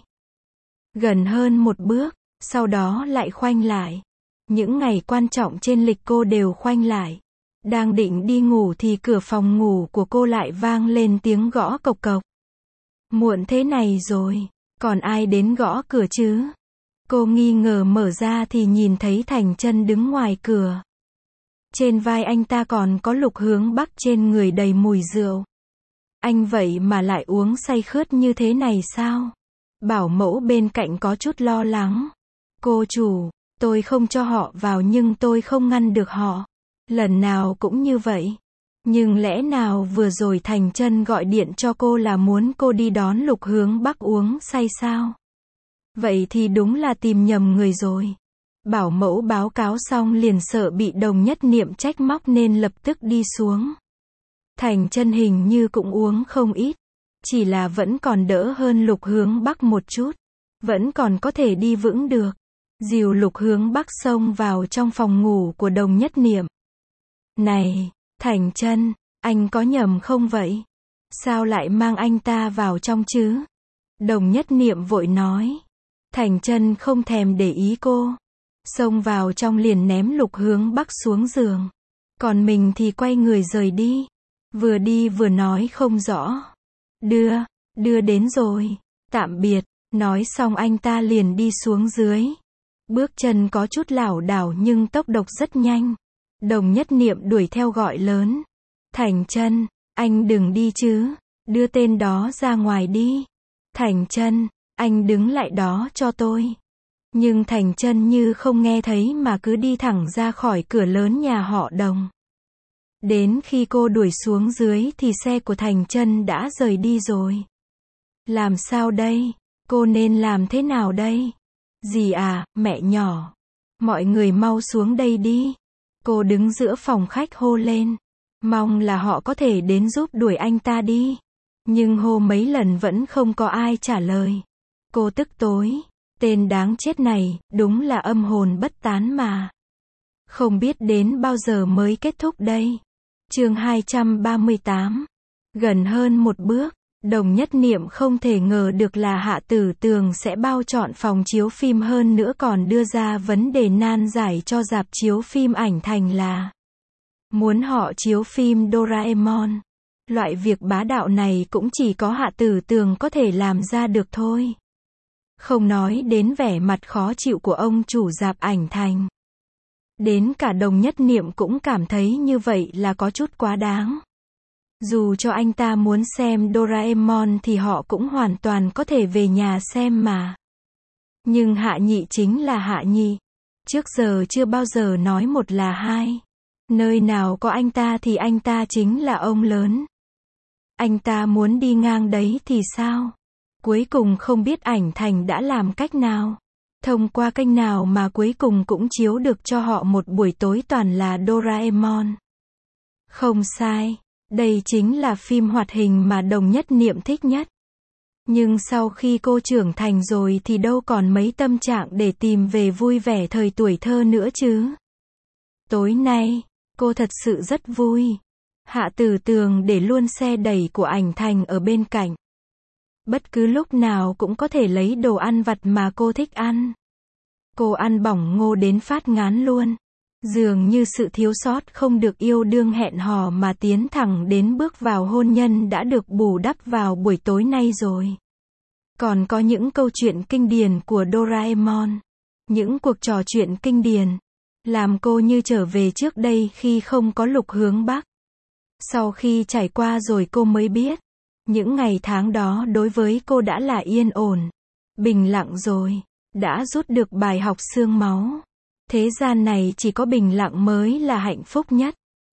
Gần hơn một bước, sau đó lại khoanh lại. Những ngày quan trọng trên lịch cô đều khoanh lại. Đang định đi ngủ thì cửa phòng ngủ của cô lại vang lên tiếng gõ cộc cộc. Muộn thế này rồi, còn ai đến gõ cửa chứ? Cô nghi ngờ mở ra thì nhìn thấy Thành Chân đứng ngoài cửa. Trên vai anh ta còn có Lục Hướng Bắc, trên người đầy mùi rượu. Anh vậy mà lại uống say khướt như thế này sao? Bảo mẫu bên cạnh có chút lo lắng. Cô chủ, tôi không cho họ vào nhưng tôi không ngăn được họ. Lần nào cũng như vậy. Nhưng lẽ nào vừa rồi Thành Chân gọi điện cho cô là muốn cô đi đón Lục Hướng Bắc uống say sao? Vậy thì đúng là tìm nhầm người rồi. Bảo mẫu báo cáo xong liền sợ bị Đồng Nhất Niệm trách móc nên lập tức đi xuống. Thành Chân hình như cũng uống không ít. Chỉ là vẫn còn đỡ hơn Lục Hướng Bắc một chút. Vẫn còn có thể đi vững được. Dìu Lục Hướng Bắc xông vào trong phòng ngủ của Đồng Nhất Niệm. Này, Thành Chân, anh có nhầm không vậy? Sao lại mang anh ta vào trong chứ? Đồng Nhất Niệm vội nói. Thành Chân không thèm để ý cô. Xông vào trong liền ném Lục Hướng Bắc xuống giường. Còn mình thì quay người rời đi. Vừa đi vừa nói không rõ. Đưa, đưa đến rồi. Tạm biệt. Nói xong anh ta liền đi xuống dưới. Bước chân có chút lảo đảo nhưng tốc độ rất nhanh. Đồng Nhất Niệm đuổi theo gọi lớn. Thành Chân, anh đừng đi chứ. Đưa tên đó ra ngoài đi. Thành Chân, anh đứng lại đó cho tôi. Nhưng Thành Chân như không nghe thấy mà cứ đi thẳng ra khỏi cửa lớn nhà họ Đồng. Đến khi cô đuổi xuống dưới thì xe của Thành Chân đã rời đi rồi. Làm sao đây? Cô nên làm thế nào đây? Dì à, mẹ nhỏ. Mọi người mau xuống đây đi. Cô đứng giữa phòng khách hô lên. Mong là họ có thể đến giúp đuổi anh ta đi. Nhưng hô mấy lần vẫn không có ai trả lời. Cô tức tối. Tên đáng chết này, đúng là âm hồn bất tán mà. Không biết đến bao giờ mới kết thúc đây. Chương hai trăm ba mươi tám. Gần hơn một bước. Đồng Nhất Niệm không thể ngờ được là Hạ Tử Tường sẽ bao trọn phòng chiếu phim, hơn nữa còn đưa ra vấn đề nan giải cho rạp chiếu phim Ảnh Thành là muốn họ chiếu phim Doraemon. Loại việc bá đạo này cũng chỉ có Hạ Tử Tường có thể làm ra được thôi. Không nói đến vẻ mặt khó chịu của ông chủ rạp Ảnh Thành. Đến cả Đồng Nhất Niệm cũng cảm thấy như vậy là có chút quá đáng. Dù cho anh ta muốn xem Doraemon thì họ cũng hoàn toàn có thể về nhà xem mà. Nhưng Hạ Nhị chính là Hạ Nhị. Trước giờ chưa bao giờ nói một là hai. Nơi nào có anh ta thì anh ta chính là ông lớn. Anh ta muốn đi ngang đấy thì sao? Cuối cùng không biết Ảnh Thành đã làm cách nào. Thông qua kênh nào mà cuối cùng cũng chiếu được cho họ một buổi tối toàn là Doraemon. Không sai. Đây chính là phim hoạt hình mà Đồng Nhất Niệm thích nhất. Nhưng sau khi cô trưởng thành rồi thì đâu còn mấy tâm trạng để tìm về vui vẻ thời tuổi thơ nữa chứ. Tối nay, cô thật sự rất vui. Hạ Tử Tường để luôn xe đẩy của Ảnh Thành ở bên cạnh. Bất cứ lúc nào cũng có thể lấy đồ ăn vặt mà cô thích ăn. Cô ăn bỏng ngô đến phát ngán luôn. Dường như sự thiếu sót không được yêu đương hẹn hò mà tiến thẳng đến bước vào hôn nhân đã được bù đắp vào buổi tối nay rồi. Còn có những câu chuyện kinh điển của Doraemon. Những cuộc trò chuyện kinh điển. Làm cô như trở về trước đây khi không có Lục Hướng Bắc. Sau khi trải qua rồi cô mới biết. Những ngày tháng đó đối với cô đã là yên ổn. Bình lặng rồi. Đã rút được bài học xương máu. Thế gian này chỉ có bình lặng mới là hạnh phúc nhất.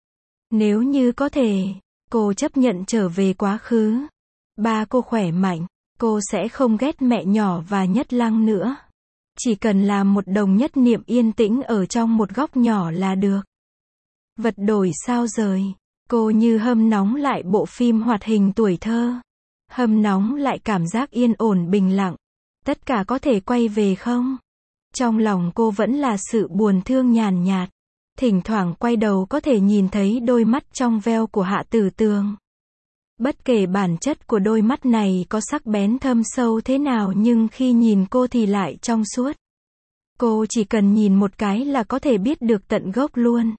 Nếu như có thể, cô chấp nhận trở về quá khứ. Ba cô khỏe mạnh, cô sẽ không ghét mẹ nhỏ và Nhất Lăng nữa. Chỉ cần làm một Đồng Nhất Niệm yên tĩnh ở trong một góc nhỏ là được. Vật đổi sao rời, cô như hâm nóng lại bộ phim hoạt hình tuổi thơ. Hâm nóng lại cảm giác yên ổn bình lặng. Tất cả có thể quay về không? Trong lòng cô vẫn là sự buồn thương nhàn nhạt. Thỉnh thoảng quay đầu có thể nhìn thấy đôi mắt trong veo của Hạ Tử Tường. Bất kể bản chất của đôi mắt này có sắc bén thâm sâu thế nào nhưng khi nhìn cô thì lại trong suốt. Cô chỉ cần nhìn một cái là có thể biết được tận gốc luôn.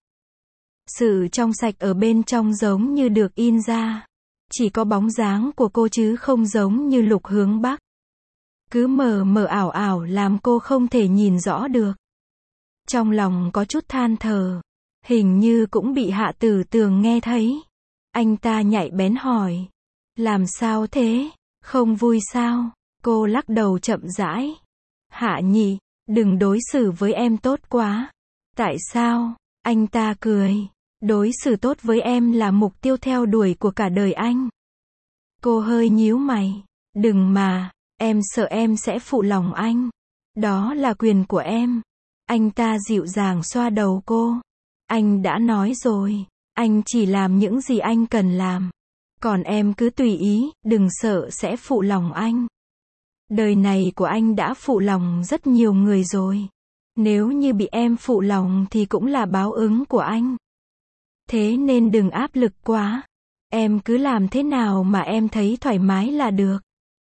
Sự trong sạch ở bên trong giống như được in ra. Chỉ có bóng dáng của cô chứ không giống như Lục Hướng Bắc. Cứ mờ mờ ảo ảo làm cô không thể nhìn rõ được. Trong lòng có chút than thở. Hình như cũng bị Hạ Tử Tường nghe thấy. Anh ta nhạy bén hỏi. Làm sao thế? Không vui sao? Cô lắc đầu chậm rãi. Hạ Nhị, đừng đối xử với em tốt quá. Tại sao? Anh ta cười. Đối xử tốt với em là mục tiêu theo đuổi của cả đời anh. Cô hơi nhíu mày. Đừng mà. Em sợ em sẽ phụ lòng anh. Đó là quyền của em. Anh ta dịu dàng xoa đầu cô. Anh đã nói rồi. Anh chỉ làm những gì anh cần làm. Còn em cứ tùy ý, đừng sợ sẽ phụ lòng anh. Đời này của anh đã phụ lòng rất nhiều người rồi. Nếu như bị em phụ lòng thì cũng là báo ứng của anh. Thế nên đừng áp lực quá. Em cứ làm thế nào mà em thấy thoải mái là được.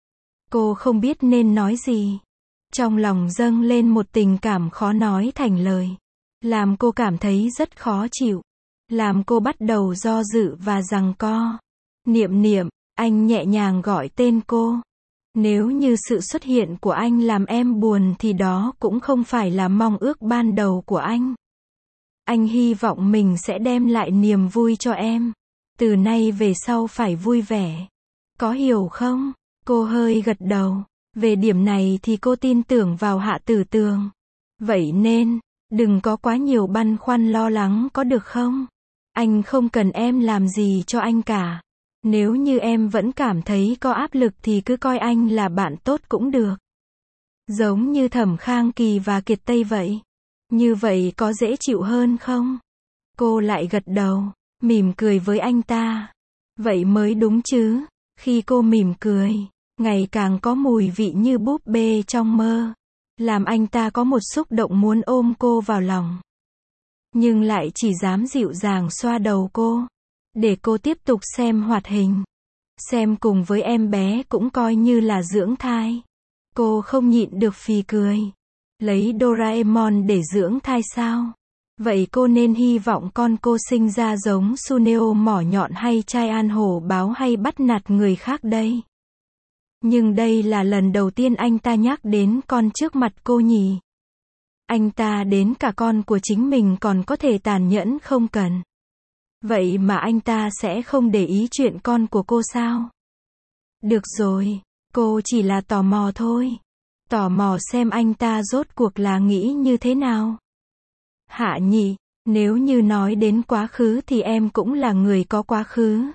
Cô không biết nên nói gì. Trong lòng dâng lên một tình cảm khó nói thành lời. Làm cô cảm thấy rất khó chịu. Làm cô bắt đầu do dự và giằng co. Niệm Niệm, anh nhẹ nhàng gọi tên cô. Nếu như sự xuất hiện của anh làm em buồn thì đó cũng không phải là mong ước ban đầu của anh. Anh hy vọng mình sẽ đem lại niềm vui cho em. Từ nay về sau phải vui vẻ. Có hiểu không? Cô hơi gật đầu. Về điểm này thì cô tin tưởng vào Hạ Tử Tường. Vậy nên, đừng có quá nhiều băn khoăn lo lắng có được không? Anh không cần em làm gì cho anh cả. Nếu như em vẫn cảm thấy có áp lực thì cứ coi anh là bạn tốt cũng được. Giống như Thẩm Khang Kỳ và Kiệt Tây vậy. Như vậy có dễ chịu hơn không? Cô lại gật đầu, mỉm cười với anh ta. Vậy mới đúng chứ. Khi cô mỉm cười, ngày càng có mùi vị như búp bê trong mơ. Làm anh ta có một xúc động muốn ôm cô vào lòng. Nhưng lại chỉ dám dịu dàng xoa đầu cô. Để cô tiếp tục xem hoạt hình. Xem cùng với em bé cũng coi như là dưỡng thai. Cô không nhịn được phì cười. Lấy Doraemon để dưỡng thai sao? Vậy cô nên hy vọng con cô sinh ra giống Suneo mỏ nhọn hay Trai An hổ báo hay bắt nạt người khác đây. Nhưng đây là lần đầu tiên anh ta nhắc đến con trước mặt cô nhỉ. Anh ta đến cả con của chính mình còn có thể tàn nhẫn không cần. Vậy mà anh ta sẽ không để ý chuyện con của cô sao? Được rồi, cô chỉ là tò mò thôi. Tò mò xem anh ta rốt cuộc là nghĩ như thế nào. Hạ Nhị, nếu như nói đến quá khứ thì em cũng là người có quá khứ.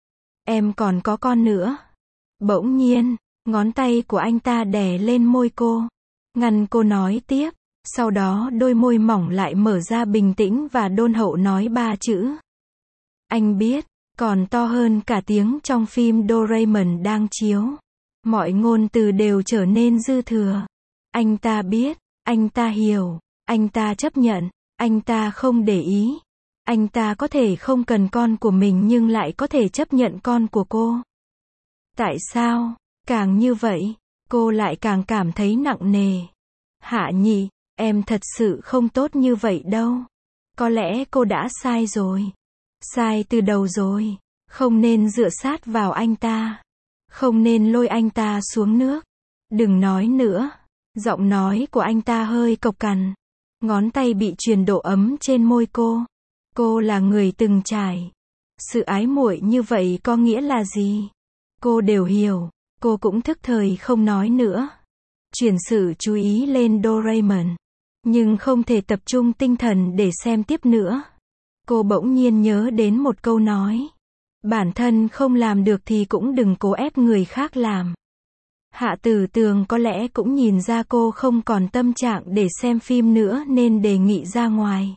Em còn có con nữa. Bỗng nhiên, ngón tay của anh ta đè lên môi cô. Ngăn cô nói tiếp. Sau đó đôi môi mỏng lại mở ra bình tĩnh và đôn hậu nói ba chữ. Anh biết, còn to hơn cả tiếng trong phim Doraemon đang chiếu. Mọi ngôn từ đều trở nên dư thừa. Anh ta biết, anh ta hiểu, anh ta chấp nhận, anh ta không để ý. Anh ta có thể không cần con của mình nhưng lại có thể chấp nhận con của cô. Tại sao? Càng như vậy, cô lại càng cảm thấy nặng nề. Hạ Nhị, em thật sự không tốt như vậy đâu. Có lẽ cô đã sai rồi. Sai từ đầu rồi. Không nên dựa sát vào anh ta. Không nên lôi anh ta xuống nước. Đừng nói nữa. Giọng nói của anh ta hơi cộc cằn. Ngón tay bị truyền độ ấm trên môi cô. Cô là người từng trải. Sự ái muội như vậy có nghĩa là gì? Cô đều hiểu. Cô cũng thức thời không nói nữa. Chuyển sự chú ý lên Doraemon. Nhưng không thể tập trung tinh thần để xem tiếp nữa. Cô bỗng nhiên nhớ đến một câu nói. Bản thân không làm được thì cũng đừng cố ép người khác làm. Hạ Tử Tường có lẽ cũng nhìn ra cô không còn tâm trạng để xem phim nữa nên đề nghị ra ngoài.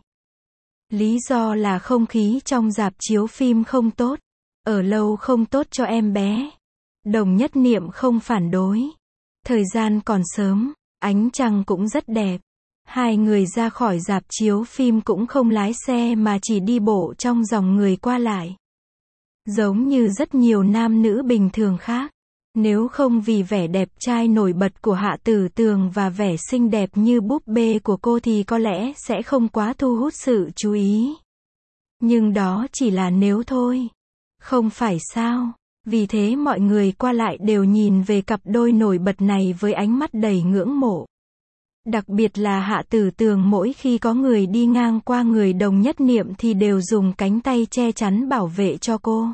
Lý do là không khí trong rạp chiếu phim không tốt. Ở lâu không tốt cho em bé. Đồng Nhất Niệm không phản đối. Thời gian còn sớm, ánh trăng cũng rất đẹp. Hai người ra khỏi rạp chiếu phim cũng không lái xe mà chỉ đi bộ trong dòng người qua lại. Giống như rất nhiều nam nữ bình thường khác. Nếu không vì vẻ đẹp trai nổi bật của Hạ Tử Tường và vẻ xinh đẹp như búp bê của cô thì có lẽ sẽ không quá thu hút sự chú ý. Nhưng đó chỉ là nếu thôi. Không phải sao? Vì thế mọi người qua lại đều nhìn về cặp đôi nổi bật này với ánh mắt đầy ngưỡng mộ. Đặc biệt là Hạ Tử Tường mỗi khi có người đi ngang qua người Đồng Nhất Niệm thì đều dùng cánh tay che chắn bảo vệ cho cô.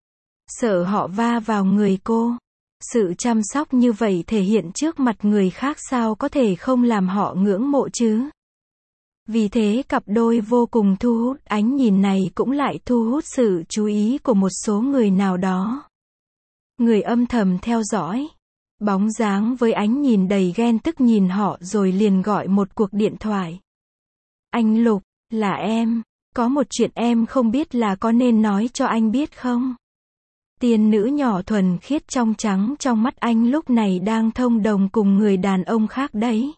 Sợ họ va vào người cô. Sự chăm sóc như vậy thể hiện trước mặt người khác sao có thể không làm họ ngưỡng mộ chứ? Vì thế cặp đôi vô cùng thu hút, ánh nhìn này cũng lại thu hút sự chú ý của một số người nào đó. Người âm thầm theo dõi. Bóng dáng với ánh nhìn đầy ghen tức nhìn họ rồi liền gọi một cuộc điện thoại. Anh Lục, là em. Có một chuyện em không biết là có nên nói cho anh biết không? Tiên nữ nhỏ thuần khiết trong trắng trong mắt anh lúc này đang thông đồng cùng người đàn ông khác đấy.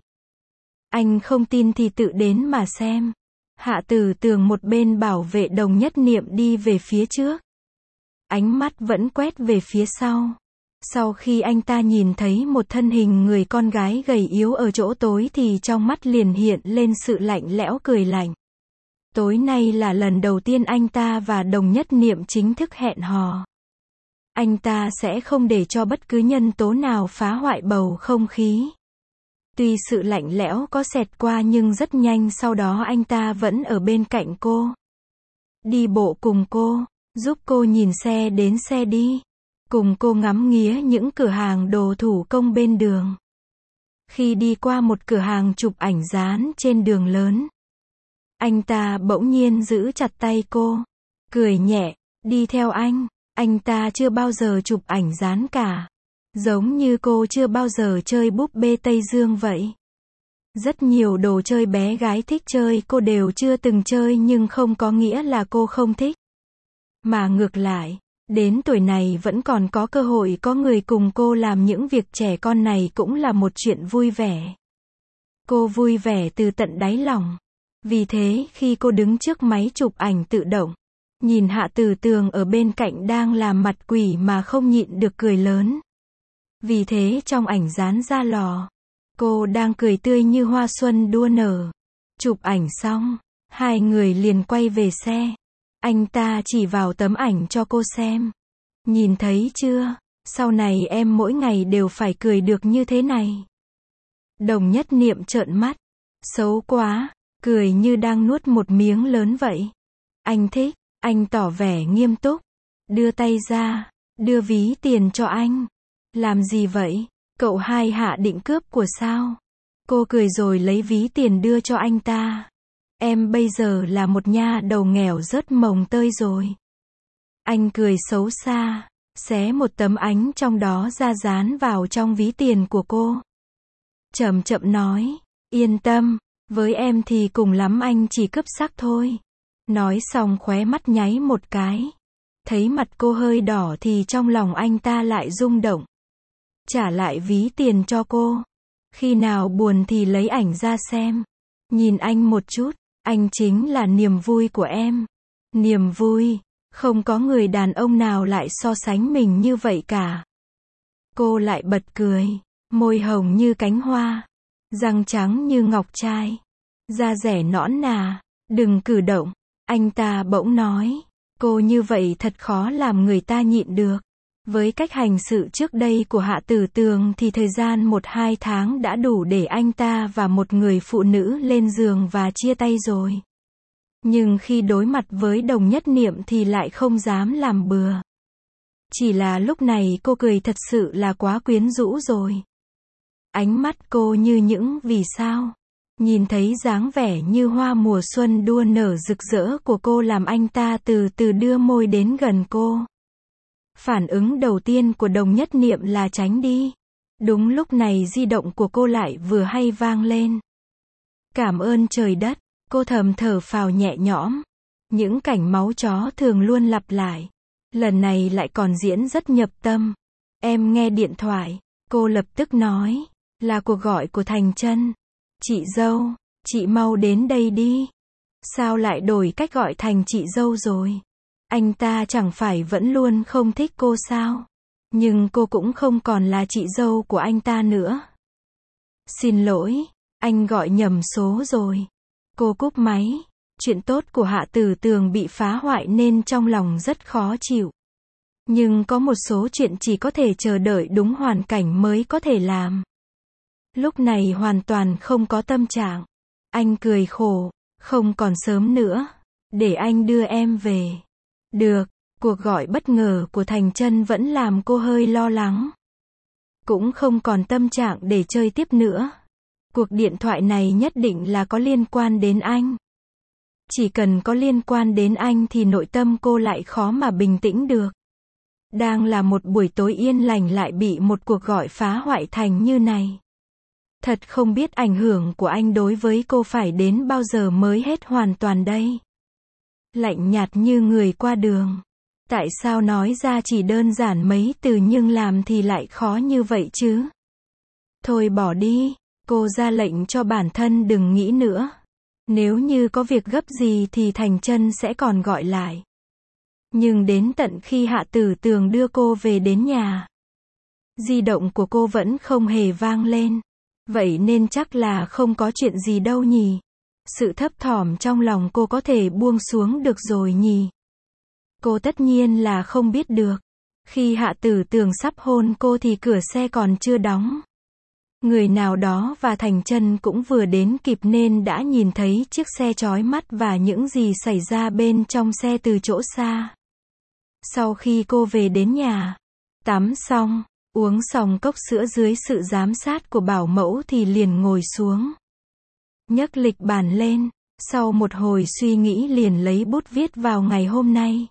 Anh không tin thì tự đến mà xem. Hạ Tử Tường một bên bảo vệ Đồng Nhất Niệm đi về phía trước. Ánh mắt vẫn quét về phía sau. Sau khi anh ta nhìn thấy một thân hình người con gái gầy yếu ở chỗ tối thì trong mắt liền hiện lên sự lạnh lẽo cười lạnh. Tối nay là lần đầu tiên anh ta và Đồng Nhất Niệm chính thức hẹn hò. Anh ta sẽ không để cho bất cứ nhân tố nào phá hoại bầu không khí. Tuy sự lạnh lẽo có xẹt qua nhưng rất nhanh sau đó anh ta vẫn ở bên cạnh cô. Đi bộ cùng cô, giúp cô nhìn xe đến xe đi. Cùng cô ngắm nghía những cửa hàng đồ thủ công bên đường. Khi đi qua một cửa hàng chụp ảnh dán trên đường lớn, anh ta bỗng nhiên giữ chặt tay cô, cười nhẹ, đi theo anh. Anh ta chưa bao giờ chụp ảnh dán cả. Giống như cô chưa bao giờ chơi búp bê Tây Dương vậy. Rất nhiều đồ chơi bé gái thích chơi cô đều chưa từng chơi nhưng không có nghĩa là cô không thích. Mà ngược lại, đến tuổi này vẫn còn có cơ hội có người cùng cô làm những việc trẻ con này cũng là một chuyện vui vẻ. Cô vui vẻ từ tận đáy lòng. Vì thế khi cô đứng trước máy chụp ảnh tự động, nhìn Hạ Tử Tường ở bên cạnh đang làm mặt quỷ mà không nhịn được cười lớn. Vì thế trong ảnh dán ra lò, cô đang cười tươi như hoa xuân đua nở. Chụp ảnh xong, hai người liền quay về xe. Anh ta chỉ vào tấm ảnh cho cô xem. Nhìn thấy chưa, sau này em mỗi ngày đều phải cười được như thế này. Đồng Nhất Niệm trợn mắt. Xấu quá, cười như đang nuốt một miếng lớn vậy. Anh thích, anh tỏ vẻ nghiêm túc. Đưa tay ra, đưa ví tiền cho anh. Làm gì vậy? Cậu hai hạ định cướp của sao? Cô cười rồi lấy ví tiền đưa cho anh ta. Em bây giờ là một nha đầu nghèo rớt mồng tơi rồi. Anh cười xấu xa, xé một tấm ánh trong đó ra dán vào trong ví tiền của cô. Chậm chậm nói, yên tâm, với em thì cùng lắm anh chỉ cướp sắc thôi. Nói xong khóe mắt nháy một cái. Thấy mặt cô hơi đỏ thì trong lòng anh ta lại rung động. Trả lại ví tiền cho cô. Khi nào buồn thì lấy ảnh ra xem. Nhìn anh một chút, anh chính là niềm vui của em. Niềm vui, không có người đàn ông nào lại so sánh mình như vậy cả. Cô lại bật cười, môi hồng như cánh hoa, răng trắng như ngọc trai, da dẻ nõn nà, đừng cử động. Anh ta bỗng nói, cô như vậy thật khó làm người ta nhịn được. Với cách hành sự trước đây của Hạ Tử Tường thì thời gian một hai tháng đã đủ để anh ta và một người phụ nữ lên giường và chia tay rồi. Nhưng khi đối mặt với Đồng Nhất Niệm thì lại không dám làm bừa. Chỉ là lúc này cô cười thật sự là quá quyến rũ rồi. Ánh mắt cô như những vì sao. Nhìn thấy dáng vẻ như hoa mùa xuân đua nở rực rỡ của cô làm anh ta từ từ đưa môi đến gần cô. Phản ứng đầu tiên của Đồng Nhất Niệm là tránh đi. Đúng lúc này di động của cô lại vừa hay vang lên. Cảm ơn trời đất, cô thầm thở phào nhẹ nhõm. Những cảnh máu chó thường luôn lặp lại. Lần này lại còn diễn rất nhập tâm. Em nghe điện thoại, cô lập tức nói, là cuộc gọi của Thành Chân. Chị dâu, chị mau đến đây đi. Sao lại đổi cách gọi thành chị dâu rồi? Anh ta chẳng phải vẫn luôn không thích cô sao? Nhưng cô cũng không còn là chị dâu của anh ta nữa. Xin lỗi, anh gọi nhầm số rồi. Cô cúp máy. Chuyện tốt của Hạ Tử Tường bị phá hoại nên trong lòng rất khó chịu. Nhưng có một số chuyện chỉ có thể chờ đợi đúng hoàn cảnh mới có thể làm. Lúc này hoàn toàn không có tâm trạng. Anh cười khổ, không còn sớm nữa. Để anh đưa em về. Được, cuộc gọi bất ngờ của Thành Chân vẫn làm cô hơi lo lắng. Cũng không còn tâm trạng để chơi tiếp nữa. Cuộc điện thoại này nhất định là có liên quan đến anh. Chỉ cần có liên quan đến anh thì nội tâm cô lại khó mà bình tĩnh được. Đang là một buổi tối yên lành lại bị một cuộc gọi phá hoại thành như này. Thật không biết ảnh hưởng của anh đối với cô phải đến bao giờ mới hết hoàn toàn đây. Lạnh nhạt như người qua đường. Tại sao nói ra chỉ đơn giản mấy từ nhưng làm thì lại khó như vậy chứ? Thôi bỏ đi, cô ra lệnh cho bản thân đừng nghĩ nữa. Nếu như có việc gấp gì thì Thành Chân sẽ còn gọi lại. Nhưng đến tận khi Hạ Tử Tường đưa cô về đến nhà, di động của cô vẫn không hề vang lên. Vậy nên chắc là không có chuyện gì đâu nhỉ? Sự thấp thỏm trong lòng cô có thể buông xuống được rồi nhỉ? Cô tất nhiên là không biết được. Khi Hạ Tử Tường sắp hôn cô thì cửa xe còn chưa đóng. Người nào đó và Thành Chân cũng vừa đến kịp nên đã nhìn thấy chiếc xe chói mắt và những gì xảy ra bên trong xe từ chỗ xa. Sau khi cô về đến nhà, tắm xong, uống xong cốc sữa dưới sự giám sát của bảo mẫu thì liền ngồi xuống. Nhấc lịch bản lên, sau một hồi suy nghĩ liền lấy bút viết vào ngày hôm nay.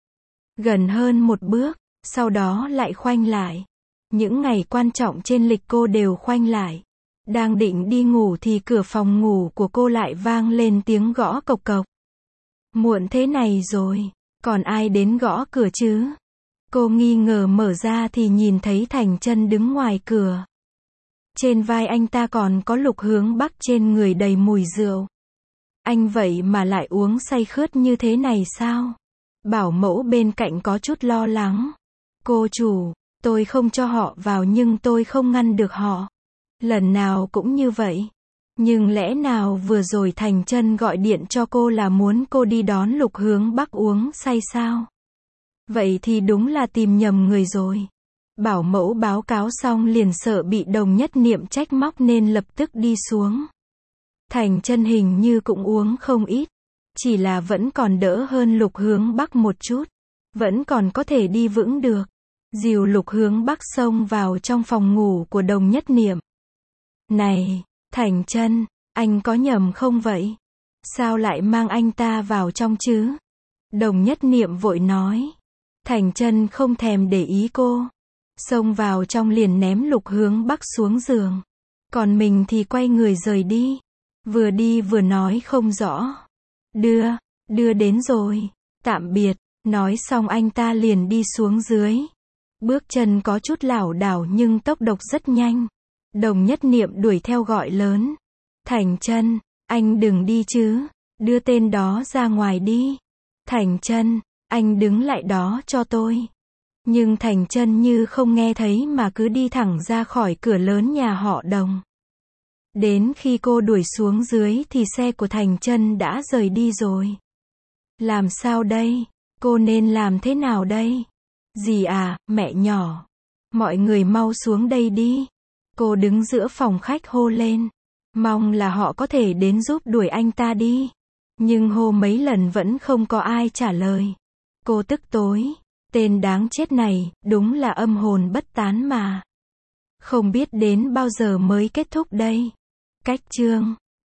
Gần hơn một bước, sau đó lại khoanh lại. Những ngày quan trọng trên lịch cô đều khoanh lại. Đang định đi ngủ thì cửa phòng ngủ của cô lại vang lên tiếng gõ cộc cộc. Muộn thế này rồi, còn ai đến gõ cửa chứ? Cô nghi ngờ mở ra thì nhìn thấy Thành Chân đứng ngoài cửa. Trên vai anh ta còn có Lục Hướng Bắc, trên người đầy mùi rượu. Anh vậy mà lại uống say khướt như thế này sao? Bảo mẫu bên cạnh có chút lo lắng. Cô chủ, tôi không cho họ vào nhưng tôi không ngăn được họ. Lần nào cũng như vậy. Nhưng lẽ nào vừa rồi Thành Chân gọi điện cho cô là muốn cô đi đón Lục Hướng Bắc uống say sao? Vậy thì đúng là tìm nhầm người rồi. Bảo mẫu báo cáo xong liền sợ bị Đồng Nhất Niệm trách móc nên lập tức đi xuống. Thành Chân hình như cũng uống không ít. Chỉ là vẫn còn đỡ hơn Lục Hướng Bắc một chút. Vẫn còn có thể đi vững được. Dìu Lục Hướng Bắc xông vào trong phòng ngủ của Đồng Nhất Niệm. Này, Thành Chân, anh có nhầm không vậy? Sao lại mang anh ta vào trong chứ? Đồng Nhất Niệm vội nói. Thành Chân không thèm để ý cô. Xông vào trong liền ném Lục Hướng Bắc xuống giường. Còn mình thì quay người rời đi. Vừa đi vừa nói không rõ. Đưa, Đưa đến rồi. Tạm biệt. Nói xong anh ta liền đi xuống dưới. Bước chân có chút lảo đảo nhưng tốc độ rất nhanh. Đồng Nhất Niệm đuổi theo gọi lớn. Thành Chân, anh đừng đi chứ. Đưa tên đó ra ngoài đi. Thành Chân, anh đứng lại đó cho tôi. Nhưng Thành Chân như không nghe thấy mà cứ đi thẳng ra khỏi cửa lớn nhà họ Đồng. Đến khi cô đuổi xuống dưới thì xe của Thành Chân đã rời đi rồi. Làm sao đây? Cô nên làm thế nào đây? Dì à, mẹ nhỏ. Mọi người mau xuống đây đi. Cô đứng giữa phòng khách hô lên. Mong là họ có thể đến giúp đuổi anh ta đi. Nhưng hô mấy lần vẫn không có ai trả lời. Cô tức tối. Tên đáng chết này, đúng là âm hồn bất tán mà. Không biết đến bao giờ mới kết thúc đây. Cách chương